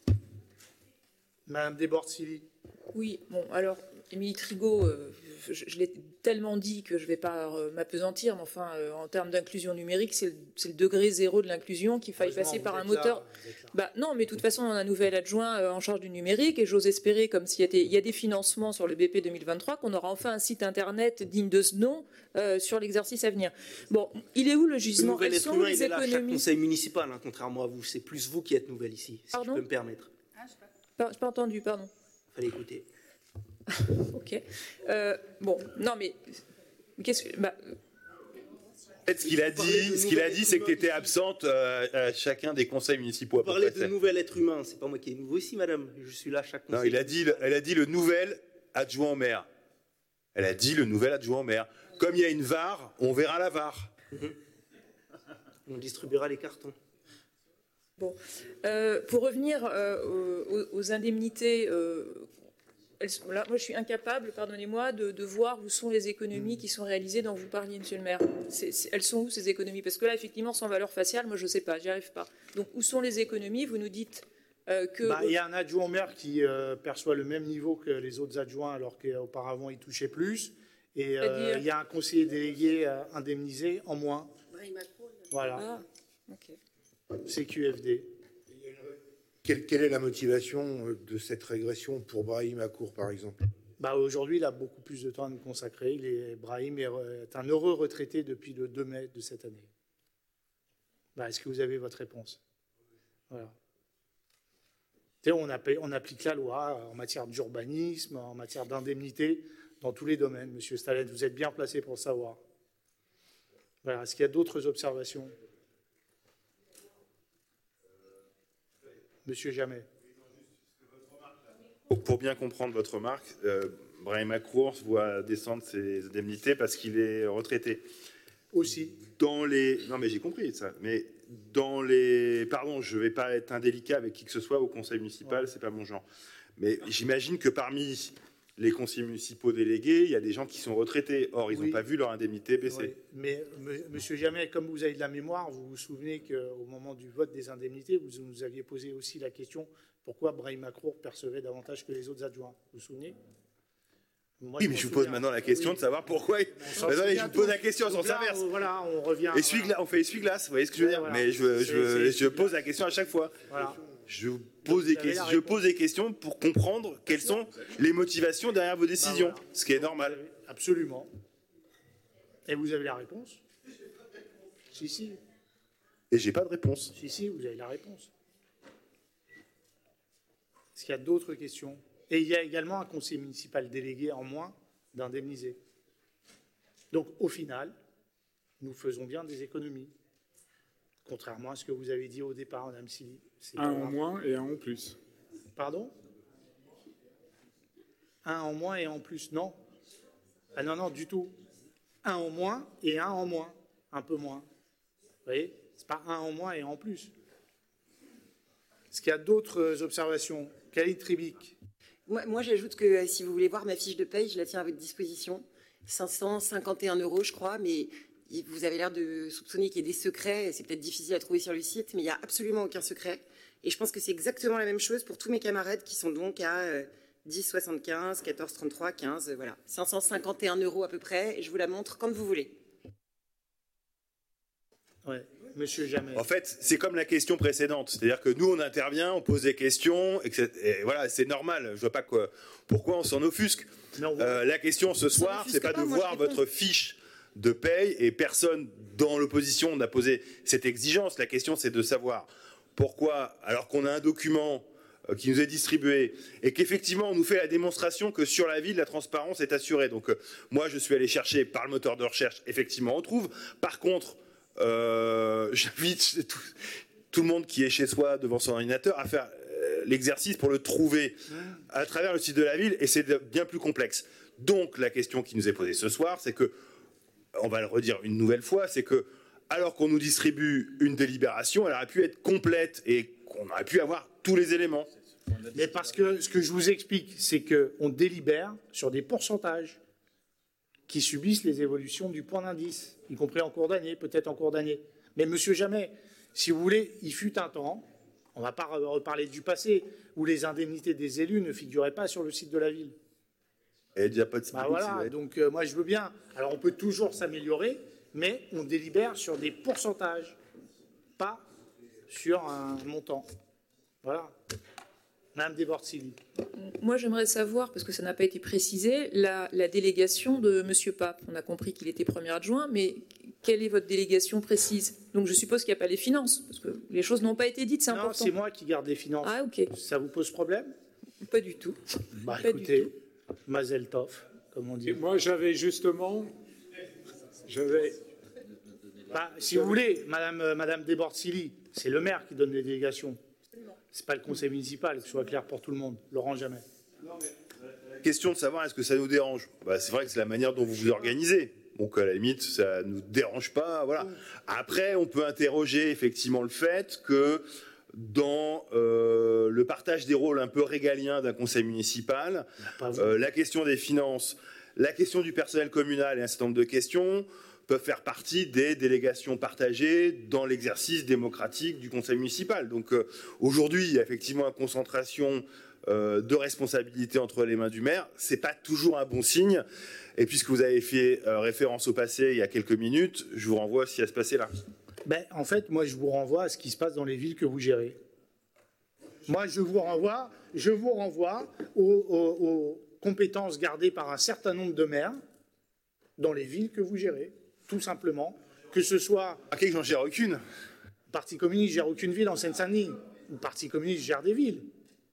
Madame Desbordes-Silly. Oui, bon, alors, Émilie Trigot, euh, je, je l'ai tellement dit que je ne vais pas euh, m'apesantir, mais enfin, euh, en termes d'inclusion numérique, c'est le, c'est le degré zéro de l'inclusion, qu'il faille passer par un moteur. Là, bah, non, mais de toute façon, on a un nouvel adjoint euh, en charge du numérique, et j'ose espérer, comme s'il y a des, il y a des financements sur le B P deux mille vingt-trois, qu'on aura enfin un site internet digne de ce nom euh, sur l'exercice à venir. Bon, il est où le gisement? Le nouvel Elles être sont humain, les il est là à chaque économies conseil municipal, hein, contrairement à vous. C'est plus vous qui êtes nouvelle ici, si Pardon je peux me permettre. Ah, je n'ai pas, pas entendu, pardon. Fallait écouter. Ok. Euh, bon, non, mais qu'est-ce que. Bah, En fait, ce qu'il a dit, ce qu'il a dit, c'est que tu étais absente euh, à chacun des conseils municipaux. Vous parlez de nouvel être humain, c'est pas moi qui est nouveau ici, madame. Je suis là à chaque conseil. Non, il a dit, elle a dit le nouvel adjoint au maire. Elle a dit le nouvel adjoint au maire. Comme il y a une V A R, on verra la V A R. Mmh. On distribuera les cartons. Bon, euh, pour revenir euh, aux, aux indemnités. Euh, Elles sont, là, moi, je suis incapable, pardonnez-moi, de, de voir où sont les économies qui sont réalisées dont vous parliez, monsieur le maire. C'est, c'est, elles sont où, ces économies? Parce que là, effectivement, sans valeur faciale, moi, je ne sais pas, j'y arrive pas. Donc, où sont les économies? Vous nous dites euh, que... Bah, il y a un adjoint au maire qui euh, perçoit le même niveau que les autres adjoints, alors qu'auparavant, il touchait plus. Et euh, il y a un conseiller délégué euh, indemnisé en moins. Voilà. Ah, ok. C Q F D. Quelle, quelle est la motivation de cette régression pour Brahim Akour, par exemple? Bah, aujourd'hui, il a beaucoup plus de temps à nous consacrer. Il est, Brahim est, est un heureux retraité depuis le deux mai de cette année. Bah, est-ce que vous avez votre réponse? Voilà. On, appelle, on applique la loi en matière d'urbanisme, en matière d'indemnité, dans tous les domaines. Monsieur Stalin, vous êtes bien placé pour le savoir. Voilà. Est-ce qu'il y a d'autres observations? Monsieur Jamais. Pour bien comprendre votre remarque, euh, Brahim Akour voit descendre ses indemnités parce qu'il est retraité. Aussi. Dans les... Non, mais j'ai compris ça. Mais dans les... Pardon, je ne vais pas être indélicat avec qui que ce soit au conseil municipal, ouais. C'est pas mon genre. Mais j'imagine que parmi les conseillers municipaux délégués, il y a des gens qui sont retraités. Or, ils n'ont oui. pas vu leur indemnité baisser. Oui. Mais, monsieur Jamais, comme vous avez de la mémoire, vous vous souvenez qu'au moment du vote des indemnités, vous nous aviez posé aussi la question pourquoi Brahim Akour percevait davantage que les autres adjoints. Vous vous souvenez? Moi, oui, mais je vous pose maintenant la question oui. de savoir pourquoi. Attendez, je vous pose la question sans s'inverse. Voilà, on revient. Essuie-glace, on fait essuie-glace, vous voyez ce que je veux dire. Voilà. Mais je, je, je pose la question à chaque fois. Voilà. Je pose, des questions, je pose des questions pour comprendre quelles sont les motivations derrière vos décisions, bah voilà. ce qui est normal. Absolument. Et vous avez la réponse? Si, si. Et j'ai pas de réponse. Si, si, vous avez la réponse. Est-ce qu'il y a d'autres questions? Et il y a également un conseiller municipal délégué en moins d'indemniser. Donc, au final, nous faisons bien des économies. Contrairement à ce que vous avez dit au départ, Mme Silly. Un en moins et un en plus. Pardon? Un en moins et un en plus, non. Ah non, non, du tout. Un en moins et un en moins. Un peu moins. Vous voyez? C'est pas un en moins et un en plus. Est-ce qu'il y a d'autres observations? Khalid Tribic. Moi, moi j'ajoute que si vous voulez voir ma fiche de paye, je la tiens à votre disposition. cinq cent cinquante et un euros, je crois, mais vous avez l'air de soupçonner qu'il y ait des secrets. C'est peut-être difficile à trouver sur le site, mais il n'y a absolument aucun secret. Et je pense que c'est exactement la même chose pour tous mes camarades qui sont donc à euh, dix soixante-quinze, quatorze trente-trois, quinze, euh, voilà. cinq cent cinquante et un euros à peu près, et je vous la montre quand vous voulez. Ouais, monsieur Jamais. En fait, c'est comme la question précédente. C'est-à-dire que nous, on intervient, on pose des questions, et, que et voilà, c'est normal. Je vois pas quoi, pourquoi on s'en offusque. Non, euh, la question ce soir, c'est pas, pas de moi, voir votre fiche de paye, et personne dans l'opposition n'a posé cette exigence. La question, c'est de savoir pourquoi, alors qu'on a un document euh, qui nous est distribué, et qu'effectivement, on nous fait la démonstration que sur la ville, la transparence est assurée. Donc, euh, moi, je suis allé chercher par le moteur de recherche, effectivement, on trouve. Par contre, Euh, j'invite tout, tout le monde qui est chez soi devant son ordinateur à faire euh, l'exercice pour le trouver à travers le site de la ville, et c'est bien plus complexe. Donc la question qui nous est posée ce soir, c'est que, on va le redire une nouvelle fois, c'est que alors qu'on nous distribue une délibération, elle aurait pu être complète et qu'on aurait pu avoir tous les éléments. Mais parce que ce que je vous explique, c'est qu'on délibère sur des pourcentages qui subissent les évolutions du point d'indice, y compris en cours d'année, peut-être en cours d'année. Mais monsieur Jamais, si vous voulez, il fut un temps, on ne va pas reparler du passé, où les indemnités des élus ne figuraient pas sur le site de la ville. Et il n'y a pas de bah voilà, donc euh, moi je veux bien. Alors on peut toujours s'améliorer, mais on délibère sur des pourcentages, pas sur un montant. Voilà. Madame Debortili. Moi, j'aimerais savoir, parce que ça n'a pas été précisé, la, la délégation de Monsieur Pape. On a compris qu'il était premier adjoint, mais quelle est votre délégation précise? Donc, je suppose qu'il n'y a pas les finances, parce que les choses n'ont pas été dites, c'est important. Non, c'est moi qui garde les finances. Ah, ok. Ça vous pose problème? Pas du tout. Bah, pas écoutez, du tout. Mazel Tov, comme on dit. Et moi, j'avais justement... J'avais... Bah, si vous voulez, Madame, Madame Debortili, c'est le maire qui donne les délégations. C'est pas le conseil municipal, que ce soit clair pour tout le monde. Laurent Jamais. Question de savoir est-ce que ça nous dérange. Bah, c'est vrai que c'est la manière dont vous vous organisez. Donc à la limite, ça nous dérange pas. Voilà. Après, on peut interroger effectivement le fait que dans euh, le partage des rôles un peu régalien d'un conseil municipal, euh, la question des finances, la question du personnel communal et un certain nombre de questions peuvent faire partie des délégations partagées dans l'exercice démocratique du conseil municipal. Donc euh, aujourd'hui, il y a effectivement une concentration euh, de responsabilité entre les mains du maire. C'est pas toujours un bon signe. Et puisque vous avez fait euh, référence au passé il y a quelques minutes, je vous renvoie à ce qui a se passé là. Ben, en fait, moi, je vous renvoie à ce qui se passe dans les villes que vous gérez. Moi, je vous renvoie, je vous renvoie aux, aux, aux compétences gardées par un certain nombre de maires dans les villes que vous gérez. Tout simplement, que ce soit... Ok, j'en gère aucune. Le Parti communiste gère aucune ville en Seine-Saint-Denis. Le Parti communiste gère des villes.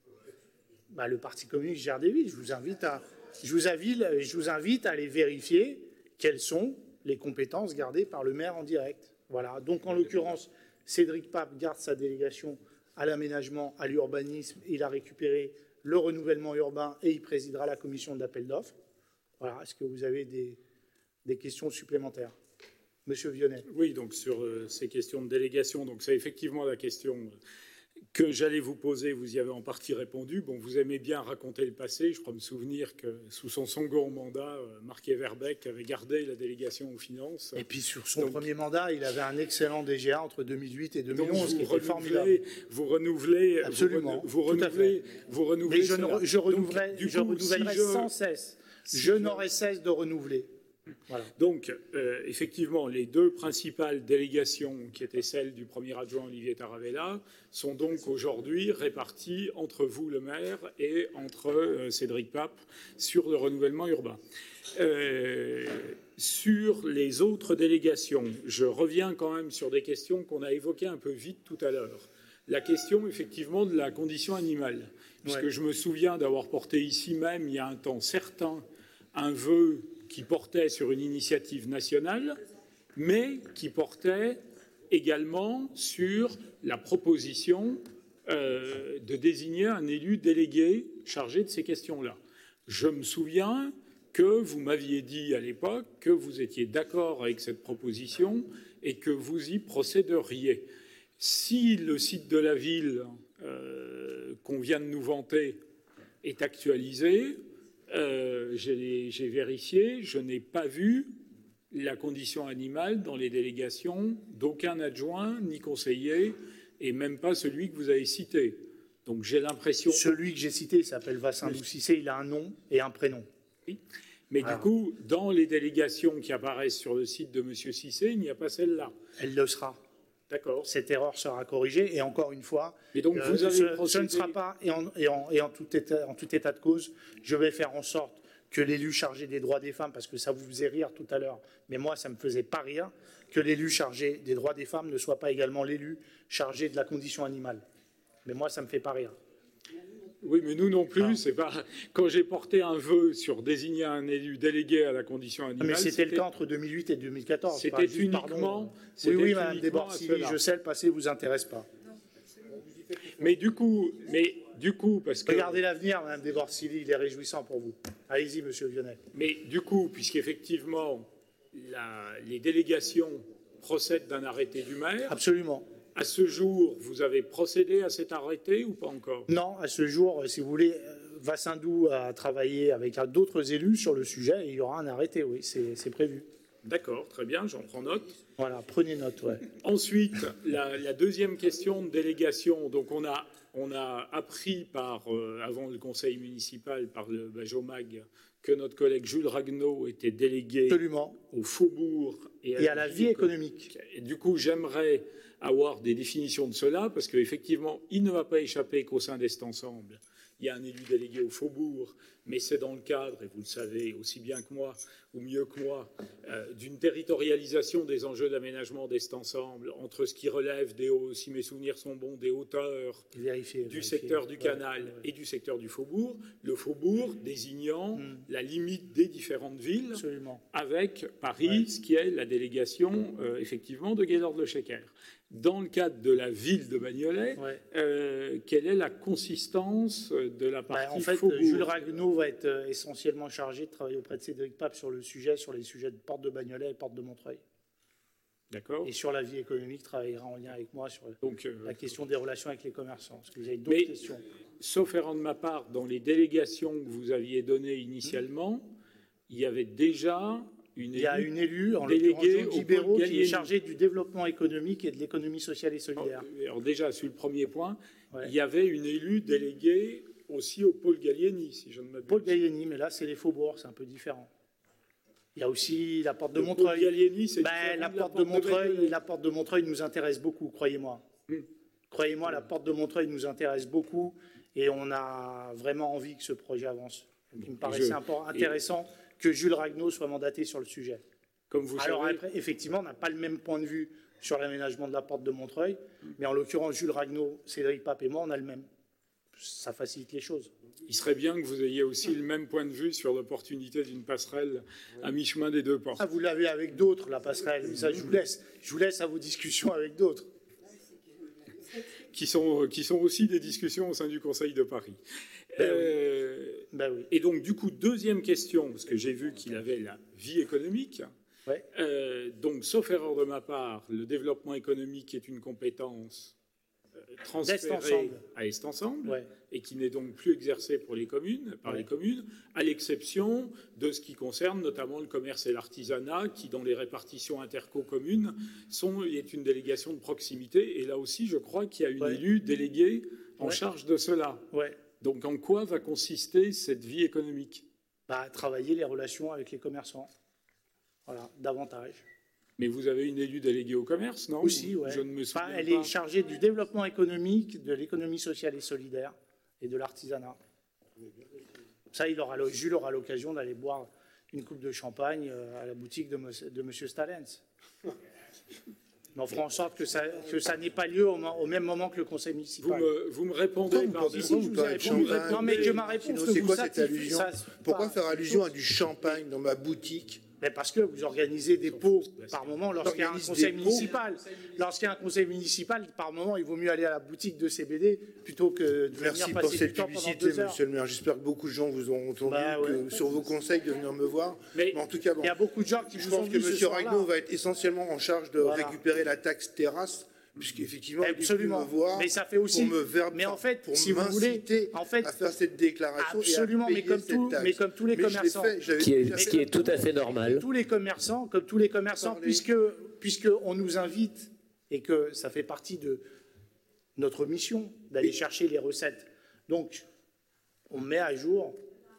Bah, le Parti communiste gère des villes. Je vous invite à, je vous invite, je vous invite à aller vérifier quelles sont les compétences gardées par le maire en direct. Voilà. Donc, en l'occurrence, Cédric Pape garde sa délégation à l'aménagement, à l'urbanisme. Il a récupéré le renouvellement urbain et il présidera la commission d'appel d'offres. Voilà. Est-ce que vous avez des, des questions supplémentaires? Monsieur Vionnet. Oui, donc sur euh, ces questions de délégation, donc c'est effectivement la question que j'allais vous poser, vous y avez en partie répondu. Bon, vous aimez bien raconter le passé, je crois me souvenir que sous son second mandat, euh, Marc Everbeck avait gardé la délégation aux finances. Et puis sur son donc, premier mandat, il avait un excellent D G A entre deux mille huit et deux mille onze, qui était formidable. Vous renouvelez, absolument, vous renouvelez, vous renouvelez, Mais je, ne, je renouvellerai, je renouvellerai je... sans cesse. je n'aurai cesse de renouveler. Voilà. Donc, euh, effectivement, les deux principales délégations, qui étaient celles du premier adjoint Olivier Taravella, sont donc aujourd'hui réparties entre vous, le maire, et entre euh, Cédric Pape sur le renouvellement urbain. Euh, sur les autres délégations, je reviens quand même sur des questions qu'on a évoquées un peu vite tout à l'heure. La question, effectivement, de la condition animale. Puisque ouais. je me souviens d'avoir porté ici même, il y a un temps certain, un vœu qui portait sur une initiative nationale, mais qui portait également sur la proposition euh, de désigner un élu délégué chargé de ces questions-là. Je me souviens que vous m'aviez dit à l'époque que vous étiez d'accord avec cette proposition et que vous y procéderiez. Si le site de la ville euh, qu'on vient de nous vanter est actualisé, Euh, j'ai vérifié, je n'ai pas vu la condition animale dans les délégations d'aucun adjoint ni conseiller, et même pas celui que vous avez cité. Donc j'ai l'impression... Celui que j'ai cité s'appelle Vassindou Cissé, il a un nom et un prénom. Oui. Mais Alors. du coup, dans les délégations qui apparaissent sur le site de M. Cissé, il n'y a pas celle-là. Elle le sera. D'accord. Cette erreur sera corrigée, et encore une fois, mais donc vous euh, avez ce, procédé... ce ne sera pas, et, en, et, en, et en, tout état, en tout état de cause, je vais faire en sorte que l'élu chargé des droits des femmes, parce que ça vous faisait rire tout à l'heure, mais moi ça ne me faisait pas rire, que l'élu chargé des droits des femmes ne soit pas également l'élu chargé de la condition animale. Mais moi ça ne me fait pas rire. Oui, mais nous non plus. C'est pas quand j'ai porté un vœu sur désigner un élu délégué à la condition animale. Mais c'était le cas entre deux mille huit et deux mille quatorze. C'était uniquement. Oui, oui, Madame Desbordes-Silly, je sais, le passé vous intéresse pas. Mais du coup, mais du coup, parce que regardez l'avenir, Madame Desbordes-Silly, il est réjouissant pour vous. Allez-y, Monsieur Lyonnais. Mais du coup, puisqu'effectivement, la, les délégations procèdent d'un arrêté du maire. Absolument. À ce jour, vous avez procédé à cet arrêté ou pas encore? Non, à ce jour, si vous voulez, Vassindou a travaillé avec d'autres élus sur le sujet et il y aura un arrêté, oui, c'est prévu. D'accord, très bien, j'en prends note. Voilà, prenez note, ouais. Ensuite, la, la deuxième question de délégation. Donc, on a, on a appris par, euh, avant le conseil municipal, par le Bajomag, que notre collègue Jules Ragnaud était délégué Absolument. au faubourg et à, et à la vie économique. Et du coup, j'aimerais avoir des définitions de cela, parce qu'effectivement, il ne va pas échapper qu'au sein d'Est Ensemble, il y a un élu délégué au Faubourg, mais c'est dans le cadre, et vous le savez aussi bien que moi, ou mieux que moi, euh, d'une territorialisation des enjeux d'aménagement d'Est Ensemble, entre ce qui relève, des hauts, si mes souvenirs sont bons, des hauteurs vérifier, du vérifier. secteur du canal ouais, ouais. et du secteur du Faubourg, le Faubourg désignant mm. la limite des différentes villes, Absolument. avec Paris, ouais. ce qui est la délégation, euh, effectivement, de Gaylord-le-Sheker. Dans le cadre de la ville de Bagnolet, ouais. euh, quelle est la consistance de la partie bah, En fait, Faubourg. Jules Ragnaud va être euh, essentiellement chargé de travailler auprès de Cédric Pape sur le sujet, sur les sujets de Porte de Bagnolet et Porte de Montreuil. D'accord. Et sur la vie économique, travaillera en lien avec moi sur Donc, euh, la question des relations avec les commerçants. Est-ce que vous avez d'autres questions? Sauf errant de ma part, dans les délégations que vous aviez données initialement, mmh. il y avait déjà... Une il y a une élue, en l'occurrence Gibero, qui est chargée du développement économique et de l'économie sociale et solidaire. Alors, alors déjà, sur le premier point, ouais. il y avait une élue déléguée aussi au pôle Gallieni, si je ne m'abuse. Pôle Gallieni, mais là, c'est les faubourgs, c'est un peu différent. Il y a aussi la porte de le Montreuil. Pôle Gallieni, c'est ben, la, porte la porte de Montreuil. De la porte de Montreuil nous intéresse beaucoup, croyez-moi. Hum. Croyez-moi, la porte de Montreuil nous intéresse beaucoup et on a vraiment envie que ce projet avance. Donc, il me paraissait je... intéressant... Et... que Jules Ragnaud soit mandaté sur le sujet. Comme vous Alors savez... après, effectivement, on n'a pas le même point de vue sur l'aménagement de la porte de Montreuil, mais en l'occurrence, Jules Ragnaud, Cédric Pape et moi, on a le même. Ça facilite les choses. Il serait bien que vous ayez aussi le même point de vue sur l'opportunité d'une passerelle à mi-chemin des deux portes. Ah, vous l'avez avec d'autres, la passerelle. Ça, je vous laisse. Je vous laisse à vos discussions avec d'autres. Qui sont, qui sont aussi des discussions au sein du Conseil de Paris. Ben euh, oui. Ben oui. Et donc, du coup, deuxième question, parce que j'ai vu qu'il avait la vie économique. Ouais. Euh, donc, sauf erreur de ma part, le développement économique est une compétence euh, transférée à Est Ensemble, ouais. et qui n'est donc plus exercée pour les communes, par ouais. les communes, à l'exception de ce qui concerne notamment le commerce et l'artisanat, qui, dans les répartitions interco-communes, sont, est une délégation de proximité. Et là aussi, je crois qu'il y a une ouais. élue déléguée en ouais. charge de cela. Ouais. Donc, en quoi va consister cette vie économique? bah, travailler les relations avec les commerçants. Voilà, davantage. Mais vous avez une élue déléguée au commerce, non? Aussi, oui. Je ne me souviens Enfin, elle pas. est chargée du développement économique, de l'économie sociale et solidaire et de l'artisanat. Ça, il aura, Jules aura l'occasion d'aller boire une coupe de champagne à la boutique de, de M. Stalens. Mais on fera en sorte que ça, que ça n'ait pas lieu au, au même moment que le conseil municipal. Vous me, vous me répondez par si, si, je vous ai répondu. Non, mais que ma réponse C'est vous quoi cette satisfait, allusion? ça, Pourquoi pas- faire allusion à du champagne dans ma boutique? Mais parce que vous organisez des pots par moment lorsqu'il y a un Organise conseil des pots. municipal. Lorsqu'il y a un conseil municipal, par moment, il vaut mieux aller à la boutique de C B D plutôt que de Merci venir pour passer cette du temps pendant publicité, deux heures. monsieur le maire. J'espère que beaucoup de gens vous ont entendu Bah ouais. que- sur vos conseils de venir me voir. Mais, en tout cas, bon, Il y a beaucoup de gens qui je vous ont pense que vu ce monsieur soir-là. Ragnaud va être essentiellement en charge de Voilà. récupérer la taxe terrasse, puisqu'effectivement, il est venu Absolument. me voir Mais ça fait aussi. pour me ver- mais en fait, pour si vous voulez, m'inciter en fait, à faire cette déclaration. absolument. et à Mais payer comme, cette tout, taxe. mais comme tous les Mais je l'ai commerçants, fait, j'avais Qui est- déjà ce fait qui la- est tout à fait normal. tous les commerçants, comme tous les commerçants, puisque, puisque on nous invite et que ça fait partie de notre mission d'aller chercher les recettes. Donc, on met à jour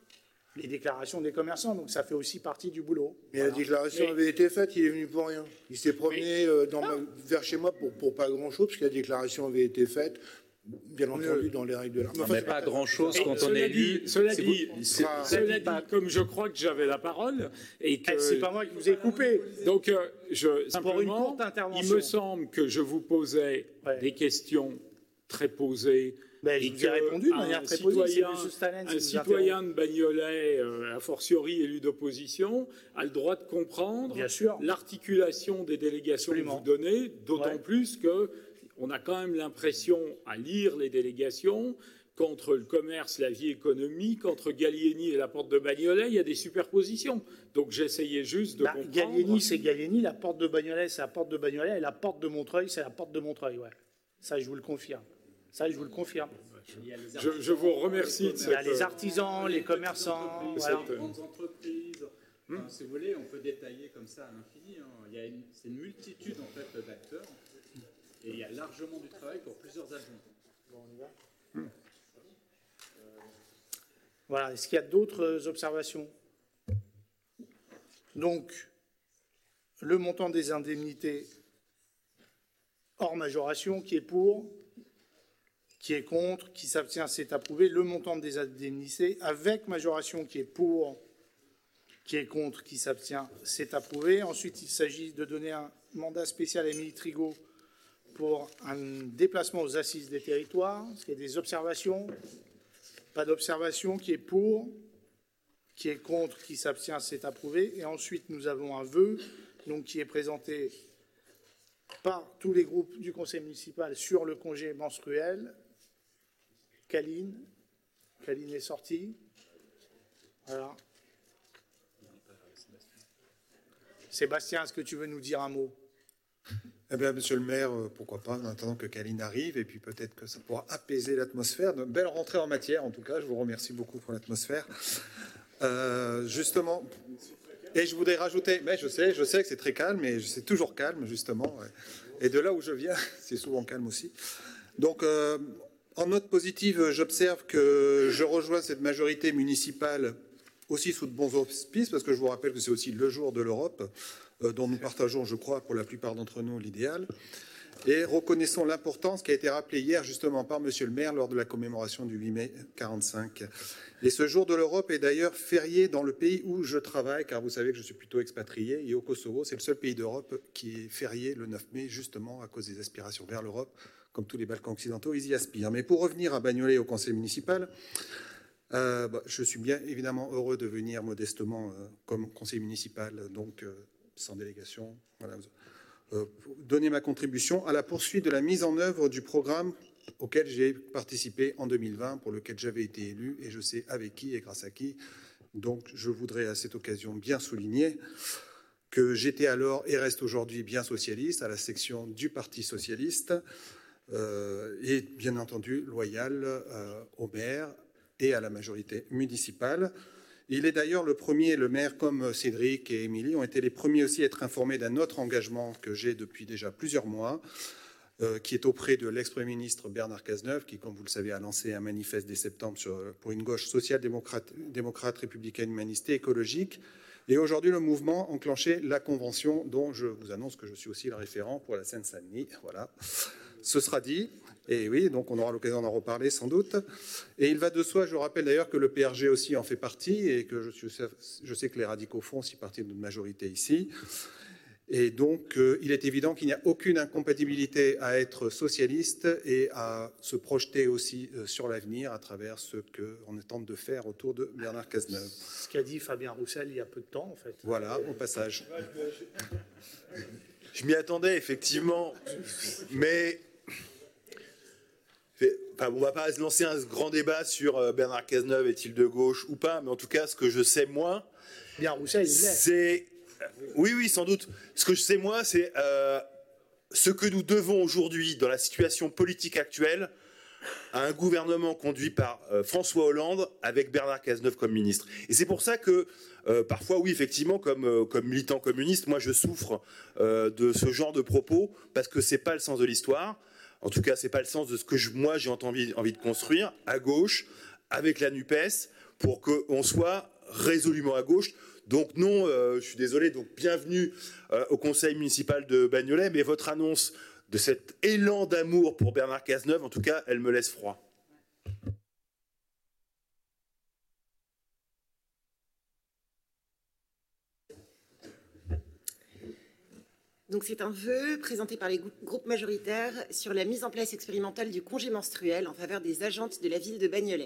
les déclarations des commerçants, donc ça fait aussi partie du boulot. Mais la déclaration Mais- avait été faite, il est venu pour rien. Il s'est promené euh, dans ma- vers chez moi pour, pour pas grand-chose, puisque la déclaration avait été faite, bien entendu, dans les règles de l'art. Mais pas grand-chose Et quand on cela est dit- élu. Cela C'est dit, vous- c'est- c'est- cela dit, comme je crois que j'avais la parole et que Eh, c'est pas moi qui vous ai coupé. Donc, euh, je, Pour une simplement, courte intervention. il me semble que je vous posais des questions très posées. Ben, je et vous ai que répondu de un manière très posée, c'est citoyen- M. Stalens Un qui vous citoyen de Bagnolet, euh, a fortiori élu d'opposition, a le droit de comprendre Bien sûr. l'articulation des délégations Absolument. que vous donnez, d'autant Ouais. plus que on a quand même l'impression, à lire les délégations, qu'entre le commerce, la vie économique, entre Gallieni et la porte de Bagnolet, il y a des superpositions. Donc j'essayais juste de Bah, comprendre. Gallieni, c'est Gallieni, la porte de Bagnolet, c'est la porte de Bagnolet, et la porte de Montreuil, c'est la porte de Montreuil, ouais. Ça, je vous le confirme. Ça, je vous le confirme. Je, je vous remercie de Il y a cette- les artisans, les commerçants, voilà. Les grandes entreprises. Enfin, si vous voulez, on peut détailler comme ça à l'infini. hein. Il y a une, c'est une multitude en fait d'acteurs, et il y a largement du travail pour plusieurs agents. Voilà. Est-ce qu'il y a d'autres observations? Donc, le montant des indemnités hors majoration, qui est pour, qui est contre, qui s'abstient, c'est approuvé. Le montant des indemnités avec majoration, qui est pour, qui est contre, qui s'abstient, c'est approuvé. Ensuite, il s'agit de donner un mandat spécial à Émilie Trigot pour un déplacement aux assises des territoires. Est-ce qu'il y a des observations? Pas d'observation. Qui est pour? Qui est contre? Qui s'abstient? C'est approuvé. Et ensuite, nous avons un vœu donc, qui est présenté par tous les groupes du conseil municipal sur le congé menstruel. Caline. Caline est sortie. Voilà. Sébastien, est-ce que tu veux nous dire un mot? Eh bien, monsieur le maire, euh, pourquoi pas, en attendant que Caline arrive, et puis peut-être que ça pourra apaiser l'atmosphère. De belle rentrée en matière, en tout cas, je vous remercie beaucoup pour l'atmosphère. Euh, justement, et je voudrais rajouter, mais je sais, je sais que c'est très calme, mais c'est toujours calme, justement, ouais. Et de là où je viens, c'est souvent calme aussi. Donc, euh, en note positive, j'observe que je rejoins cette majorité municipale aussi sous de bons auspices, parce que je vous rappelle que c'est aussi le jour de l'Europe, euh, dont nous partageons, je crois, pour la plupart d'entre nous, l'idéal. Et reconnaissons l'importance qui a été rappelée hier, justement, par monsieur le maire lors de la commémoration du huit mai quarante-cinq. Et ce jour de l'Europe est d'ailleurs férié dans le pays où je travaille, car vous savez que je suis plutôt expatrié. Et au Kosovo, c'est le seul pays d'Europe qui est férié le neuf mai, justement, à cause des aspirations vers l'Europe. Comme tous les Balkans occidentaux, ils y aspirent. Mais pour revenir à Bagnolet au conseil municipal, Euh, bah, je suis bien évidemment heureux de venir modestement euh, comme conseiller municipal, donc euh, sans délégation, voilà, euh, pour donner ma contribution à la poursuite de la mise en œuvre du programme auquel j'ai participé en deux mille vingt, pour lequel j'avais été élu, et je sais avec qui et grâce à qui. Donc je voudrais à cette occasion bien souligner que j'étais alors et reste aujourd'hui bien socialiste, à la section du Parti socialiste, euh, et bien entendu loyal euh, au maire et à la majorité municipale. Il est d'ailleurs le premier, le maire comme Cédric et Émilie ont été les premiers aussi à être informés d'un autre engagement que j'ai depuis déjà plusieurs mois, euh, qui est auprès de l'ex-premier ministre Bernard Cazeneuve, qui, comme vous le savez, a lancé un manifeste dès septembre sur, pour une gauche social-démocrate, démocrate, républicaine, humaniste et écologique. Et aujourd'hui, le mouvement a enclenché la convention dont je vous annonce que je suis aussi le référent pour la Seine-Saint-Denis. Voilà. Ce sera dit. Et oui, donc on aura l'occasion d'en reparler sans doute. Et il va de soi, je rappelle d'ailleurs que le P R G aussi en fait partie et que je, suis, je sais que les radicaux font aussi partie de notre majorité ici. Et donc euh, il est évident qu'il n'y a aucune incompatibilité à être socialiste et à se projeter aussi euh, sur l'avenir à travers ce qu'on tente de faire autour de Bernard Cazeneuve. Ce qu'a dit Fabien Roussel il y a peu de temps en fait. Voilà, au passage. Je m'y attendais effectivement, mais... Enfin, on ne va pas se lancer un grand débat sur euh, Bernard Cazeneuve est-il de gauche ou pas, mais en tout cas, ce que je sais moi, bien Roussel, c'est oui, oui, sans doute. Ce que je sais moi, c'est euh, ce que nous devons aujourd'hui, dans la situation politique actuelle, à un gouvernement conduit par euh, François Hollande avec Bernard Cazeneuve comme ministre. Et c'est pour ça que euh, parfois, oui, effectivement, comme, euh, comme militant communiste, moi, je souffre euh, de ce genre de propos parce que c'est pas le sens de l'histoire. En tout cas, c'est pas le sens de ce que je, moi j'ai envie, envie de construire à gauche avec la NUPES pour qu'on soit résolument à gauche. Donc non, euh, je suis désolé. Donc bienvenue euh, au conseil municipal de Bagnolet, mais votre annonce de cet élan d'amour pour Bernard Cazeneuve, en tout cas, elle me laisse froid. Donc c'est un vœu présenté par les groupes majoritaires sur la mise en place expérimentale du congé menstruel en faveur des agentes de la ville de Bagnolet.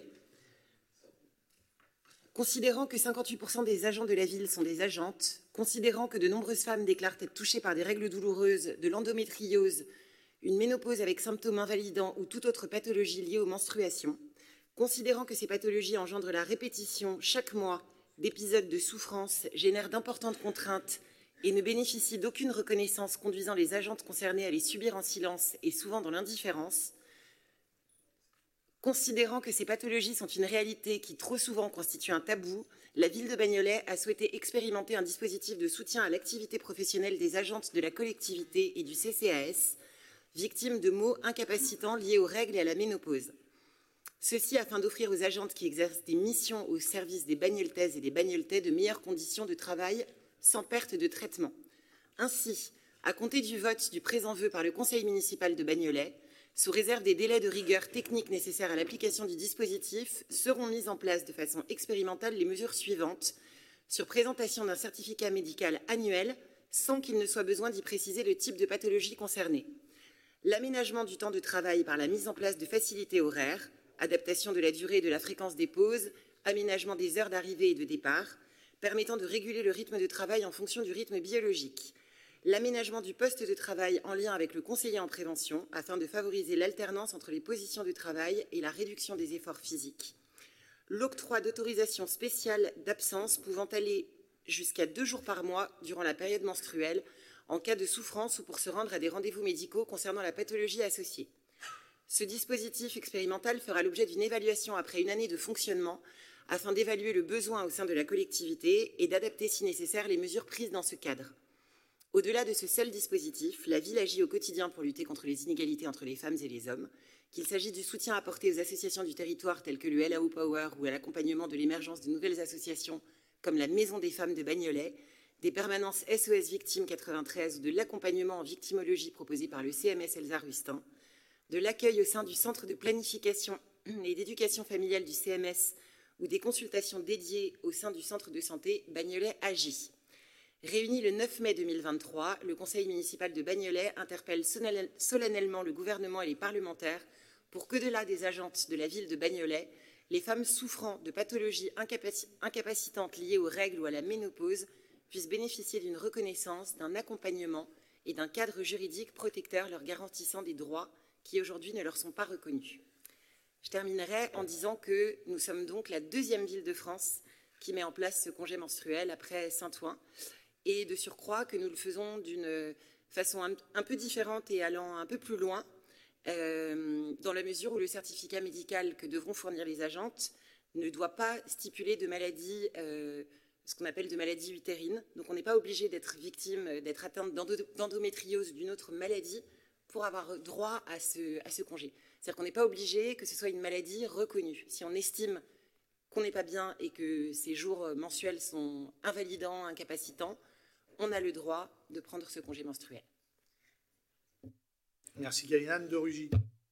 Considérant que cinquante-huit pour cent des agents de la ville sont des agentes, considérant que de nombreuses femmes déclarent être touchées par des règles douloureuses, de l'endométriose, une ménopause avec symptômes invalidants ou toute autre pathologie liée aux menstruations, considérant que ces pathologies engendrent la répétition chaque mois d'épisodes de souffrance, génèrent d'importantes contraintes et ne bénéficient d'aucune reconnaissance conduisant les agentes concernées à les subir en silence et souvent dans l'indifférence, considérant que ces pathologies sont une réalité qui trop souvent constitue un tabou, la ville de Bagnolet a souhaité expérimenter un dispositif de soutien à l'activité professionnelle des agentes de la collectivité et du C C A S, victimes de maux incapacitants liés aux règles et à la ménopause. Ceci afin d'offrir aux agentes qui exercent des missions au service des Bagnoltaises et des Bagnoltais de meilleures conditions de travail sans perte de traitement. Ainsi, à compter du vote du présent vœu par le conseil municipal de Bagnolet, sous réserve des délais de rigueur technique nécessaires à l'application du dispositif, seront mises en place de façon expérimentale les mesures suivantes sur présentation d'un certificat médical annuel sans qu'il ne soit besoin d'y préciser le type de pathologie concernée. L'aménagement du temps de travail par la mise en place de facilités horaires, adaptation de la durée et de la fréquence des pauses, aménagement des heures d'arrivée et de départ, permettant de réguler le rythme de travail en fonction du rythme biologique. L'aménagement du poste de travail en lien avec le conseiller en prévention afin de favoriser l'alternance entre les positions de travail et la réduction des efforts physiques. L'octroi d'autorisation spéciale d'absence pouvant aller jusqu'à deux jours par mois durant la période menstruelle en cas de souffrance ou pour se rendre à des rendez-vous médicaux concernant la pathologie associée. Ce dispositif expérimental fera l'objet d'une évaluation après une année de fonctionnement afin d'évaluer le besoin au sein de la collectivité et d'adapter si nécessaire les mesures prises dans ce cadre. Au-delà de ce seul dispositif, la ville agit au quotidien pour lutter contre les inégalités entre les femmes et les hommes, qu'il s'agisse du soutien apporté aux associations du territoire telles que le L A O Power ou à l'accompagnement de l'émergence de nouvelles associations comme la Maison des femmes de Bagnolet, des permanences S O S Victimes quatre-vingt-treize ou de l'accompagnement en victimologie proposé par le C M S Elsa Rustin, de l'accueil au sein du centre de planification et d'éducation familiale du C M S ou des consultations dédiées au sein du centre de santé Bagnolet Agit. Réuni le neuf mai deux mille vingt-trois, le conseil municipal de Bagnolet interpelle solennellement le gouvernement et les parlementaires pour qu'au-delà des agentes de la ville de Bagnolet, les femmes souffrant de pathologies incapac- incapacitantes liées aux règles ou à la ménopause puissent bénéficier d'une reconnaissance, d'un accompagnement et d'un cadre juridique protecteur leur garantissant des droits qui aujourd'hui ne leur sont pas reconnus. Je terminerai en disant que nous sommes donc la deuxième ville de France qui met en place ce congé menstruel après Saint-Ouen, et de surcroît que nous le faisons d'une façon un, un peu différente et allant un peu plus loin, euh, dans la mesure où le certificat médical que devront fournir les agentes ne doit pas stipuler de maladies, euh, ce qu'on appelle de maladies utérines. Donc on n'est pas obligé d'être victime, d'être atteinte d'endo- d'endométriose ou d'une autre maladie pour avoir droit à ce, à ce congé. C'est-à-dire qu'on n'est pas obligé que ce soit une maladie reconnue. Si on estime qu'on n'est pas bien et que ces jours mensuels sont invalidants, incapacitants, on a le droit de prendre ce congé menstruel. Merci Kalinane. De Rugy.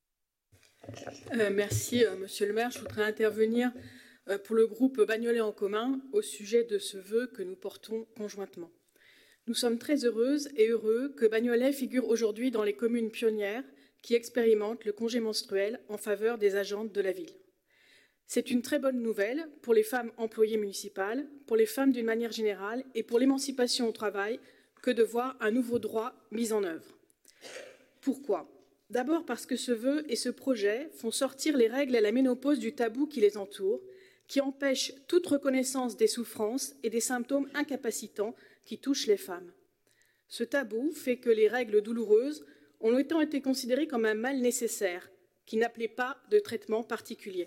Euh, merci euh, Monsieur le maire. Je voudrais intervenir euh, pour le groupe Bagnolet en commun au sujet de ce vœu que nous portons conjointement. Nous sommes très heureuses et heureux que Bagnolet figure aujourd'hui dans les communes pionnières qui expérimentent le congé menstruel en faveur des agentes de la ville. C'est une très bonne nouvelle pour les femmes employées municipales, pour les femmes d'une manière générale et pour l'émancipation au travail que de voir un nouveau droit mis en œuvre. Pourquoi ? D'abord parce que ce vœu et ce projet font sortir les règles à la ménopause du tabou qui les entoure, qui empêche toute reconnaissance des souffrances et des symptômes incapacitants qui touchent les femmes. Ce tabou fait que les règles douloureuses ont longtemps été considérées comme un mal nécessaire, qui n'appelait pas de traitement particulier.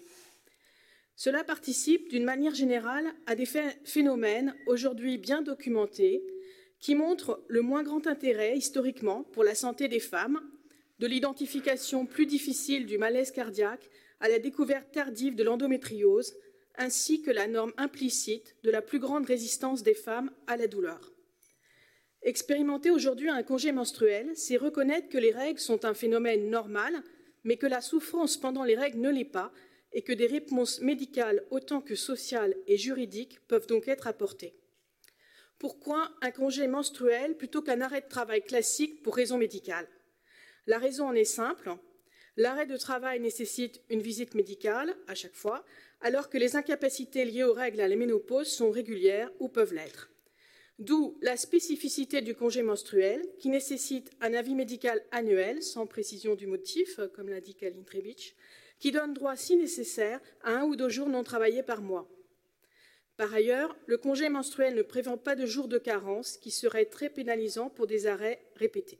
Cela participe d'une manière générale à des phénomènes aujourd'hui bien documentés qui montrent le moins grand intérêt historiquement pour la santé des femmes, de l'identification plus difficile du malaise cardiaque à la découverte tardive de l'endométriose, ainsi que la norme implicite de la plus grande résistance des femmes à la douleur. Expérimenter aujourd'hui un congé menstruel, c'est reconnaître que les règles sont un phénomène normal, mais que la souffrance pendant les règles ne l'est pas, et que des réponses médicales autant que sociales et juridiques peuvent donc être apportées. Pourquoi un congé menstruel plutôt qu'un arrêt de travail classique pour raison médicale ? La raison en est simple. L'arrêt de travail nécessite une visite médicale à chaque fois, alors que les incapacités liées aux règles à la ménopause sont régulières ou peuvent l'être. D'où la spécificité du congé menstruel qui nécessite un avis médical annuel, sans précision du motif, comme l'a dit Kaline Trebitsch, qui donne droit, si nécessaire, à un ou deux jours non travaillés par mois. Par ailleurs, le congé menstruel ne prévoit pas de jours de carence, qui serait très pénalisant pour des arrêts répétés.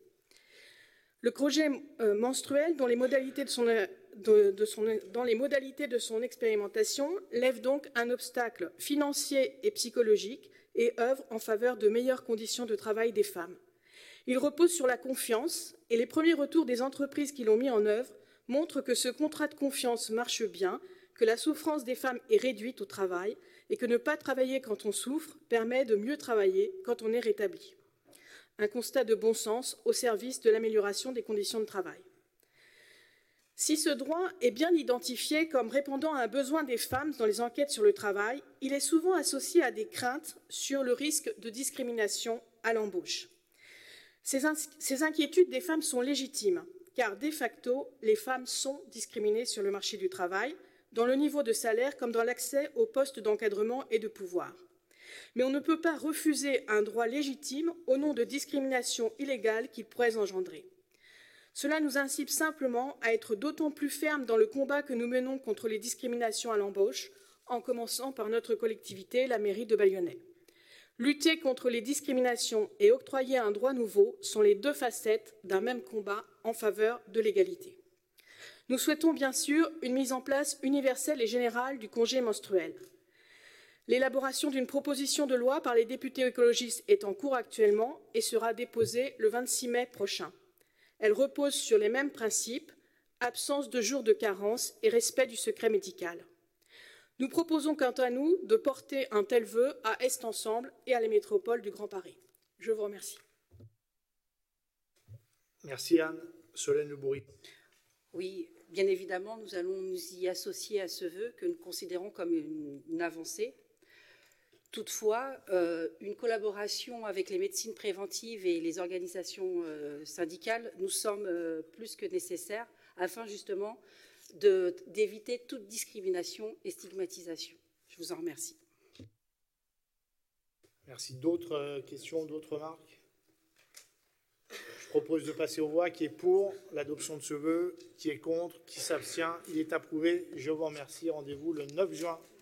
Le congé euh, menstruel, dont les modalités de son, de, de son, dans les modalités de son expérimentation, lève donc un obstacle financier et psychologique et œuvre en faveur de meilleures conditions de travail des femmes. Il repose sur la confiance et les premiers retours des entreprises qui l'ont mis en œuvre montrent que ce contrat de confiance marche bien, que la souffrance des femmes est réduite au travail et que ne pas travailler quand on souffre permet de mieux travailler quand on est rétabli. Un constat de bon sens au service de l'amélioration des conditions de travail. Si ce droit est bien identifié comme répondant à un besoin des femmes dans les enquêtes sur le travail, il est souvent associé à des craintes sur le risque de discrimination à l'embauche. Ces, ces inquiétudes des femmes sont légitimes, car de facto, les femmes sont discriminées sur le marché du travail, dans le niveau de salaire comme dans l'accès aux postes d'encadrement et de pouvoir. Mais on ne peut pas refuser un droit légitime au nom de discriminations illégales qu'il pourrait engendrer. Cela nous incite simplement à être d'autant plus fermes dans le combat que nous menons contre les discriminations à l'embauche, en commençant par notre collectivité, la mairie de Bayonnais. Lutter contre les discriminations et octroyer un droit nouveau sont les deux facettes d'un même combat en faveur de l'égalité. Nous souhaitons bien sûr une mise en place universelle et générale du congé menstruel. L'élaboration d'une proposition de loi par les députés écologistes est en cours actuellement et sera déposée le vingt-six mai prochain. Elle repose sur les mêmes principes, absence de jours de carence et respect du secret médical. Nous proposons quant à nous de porter un tel vœu à Est Ensemble et à la métropole du Grand Paris. Je vous remercie. Merci Anne. Solène Le Bourri. Oui, bien évidemment, nous allons nous y associer à ce vœu que nous considérons comme une, une avancée. Toutefois, euh, une collaboration avec les médecines préventives et les organisations euh, syndicales nous semble euh, plus que nécessaire afin justement de, d'éviter toute discrimination et stigmatisation. Je vous en remercie. Merci. D'autres questions, d'autres remarques ? Je propose de passer aux voix. Qui est pour l'adoption de ce vœu ? Qui est contre ? Qui s'abstient ? Il est approuvé. Je vous remercie. Rendez-vous le neuf juin.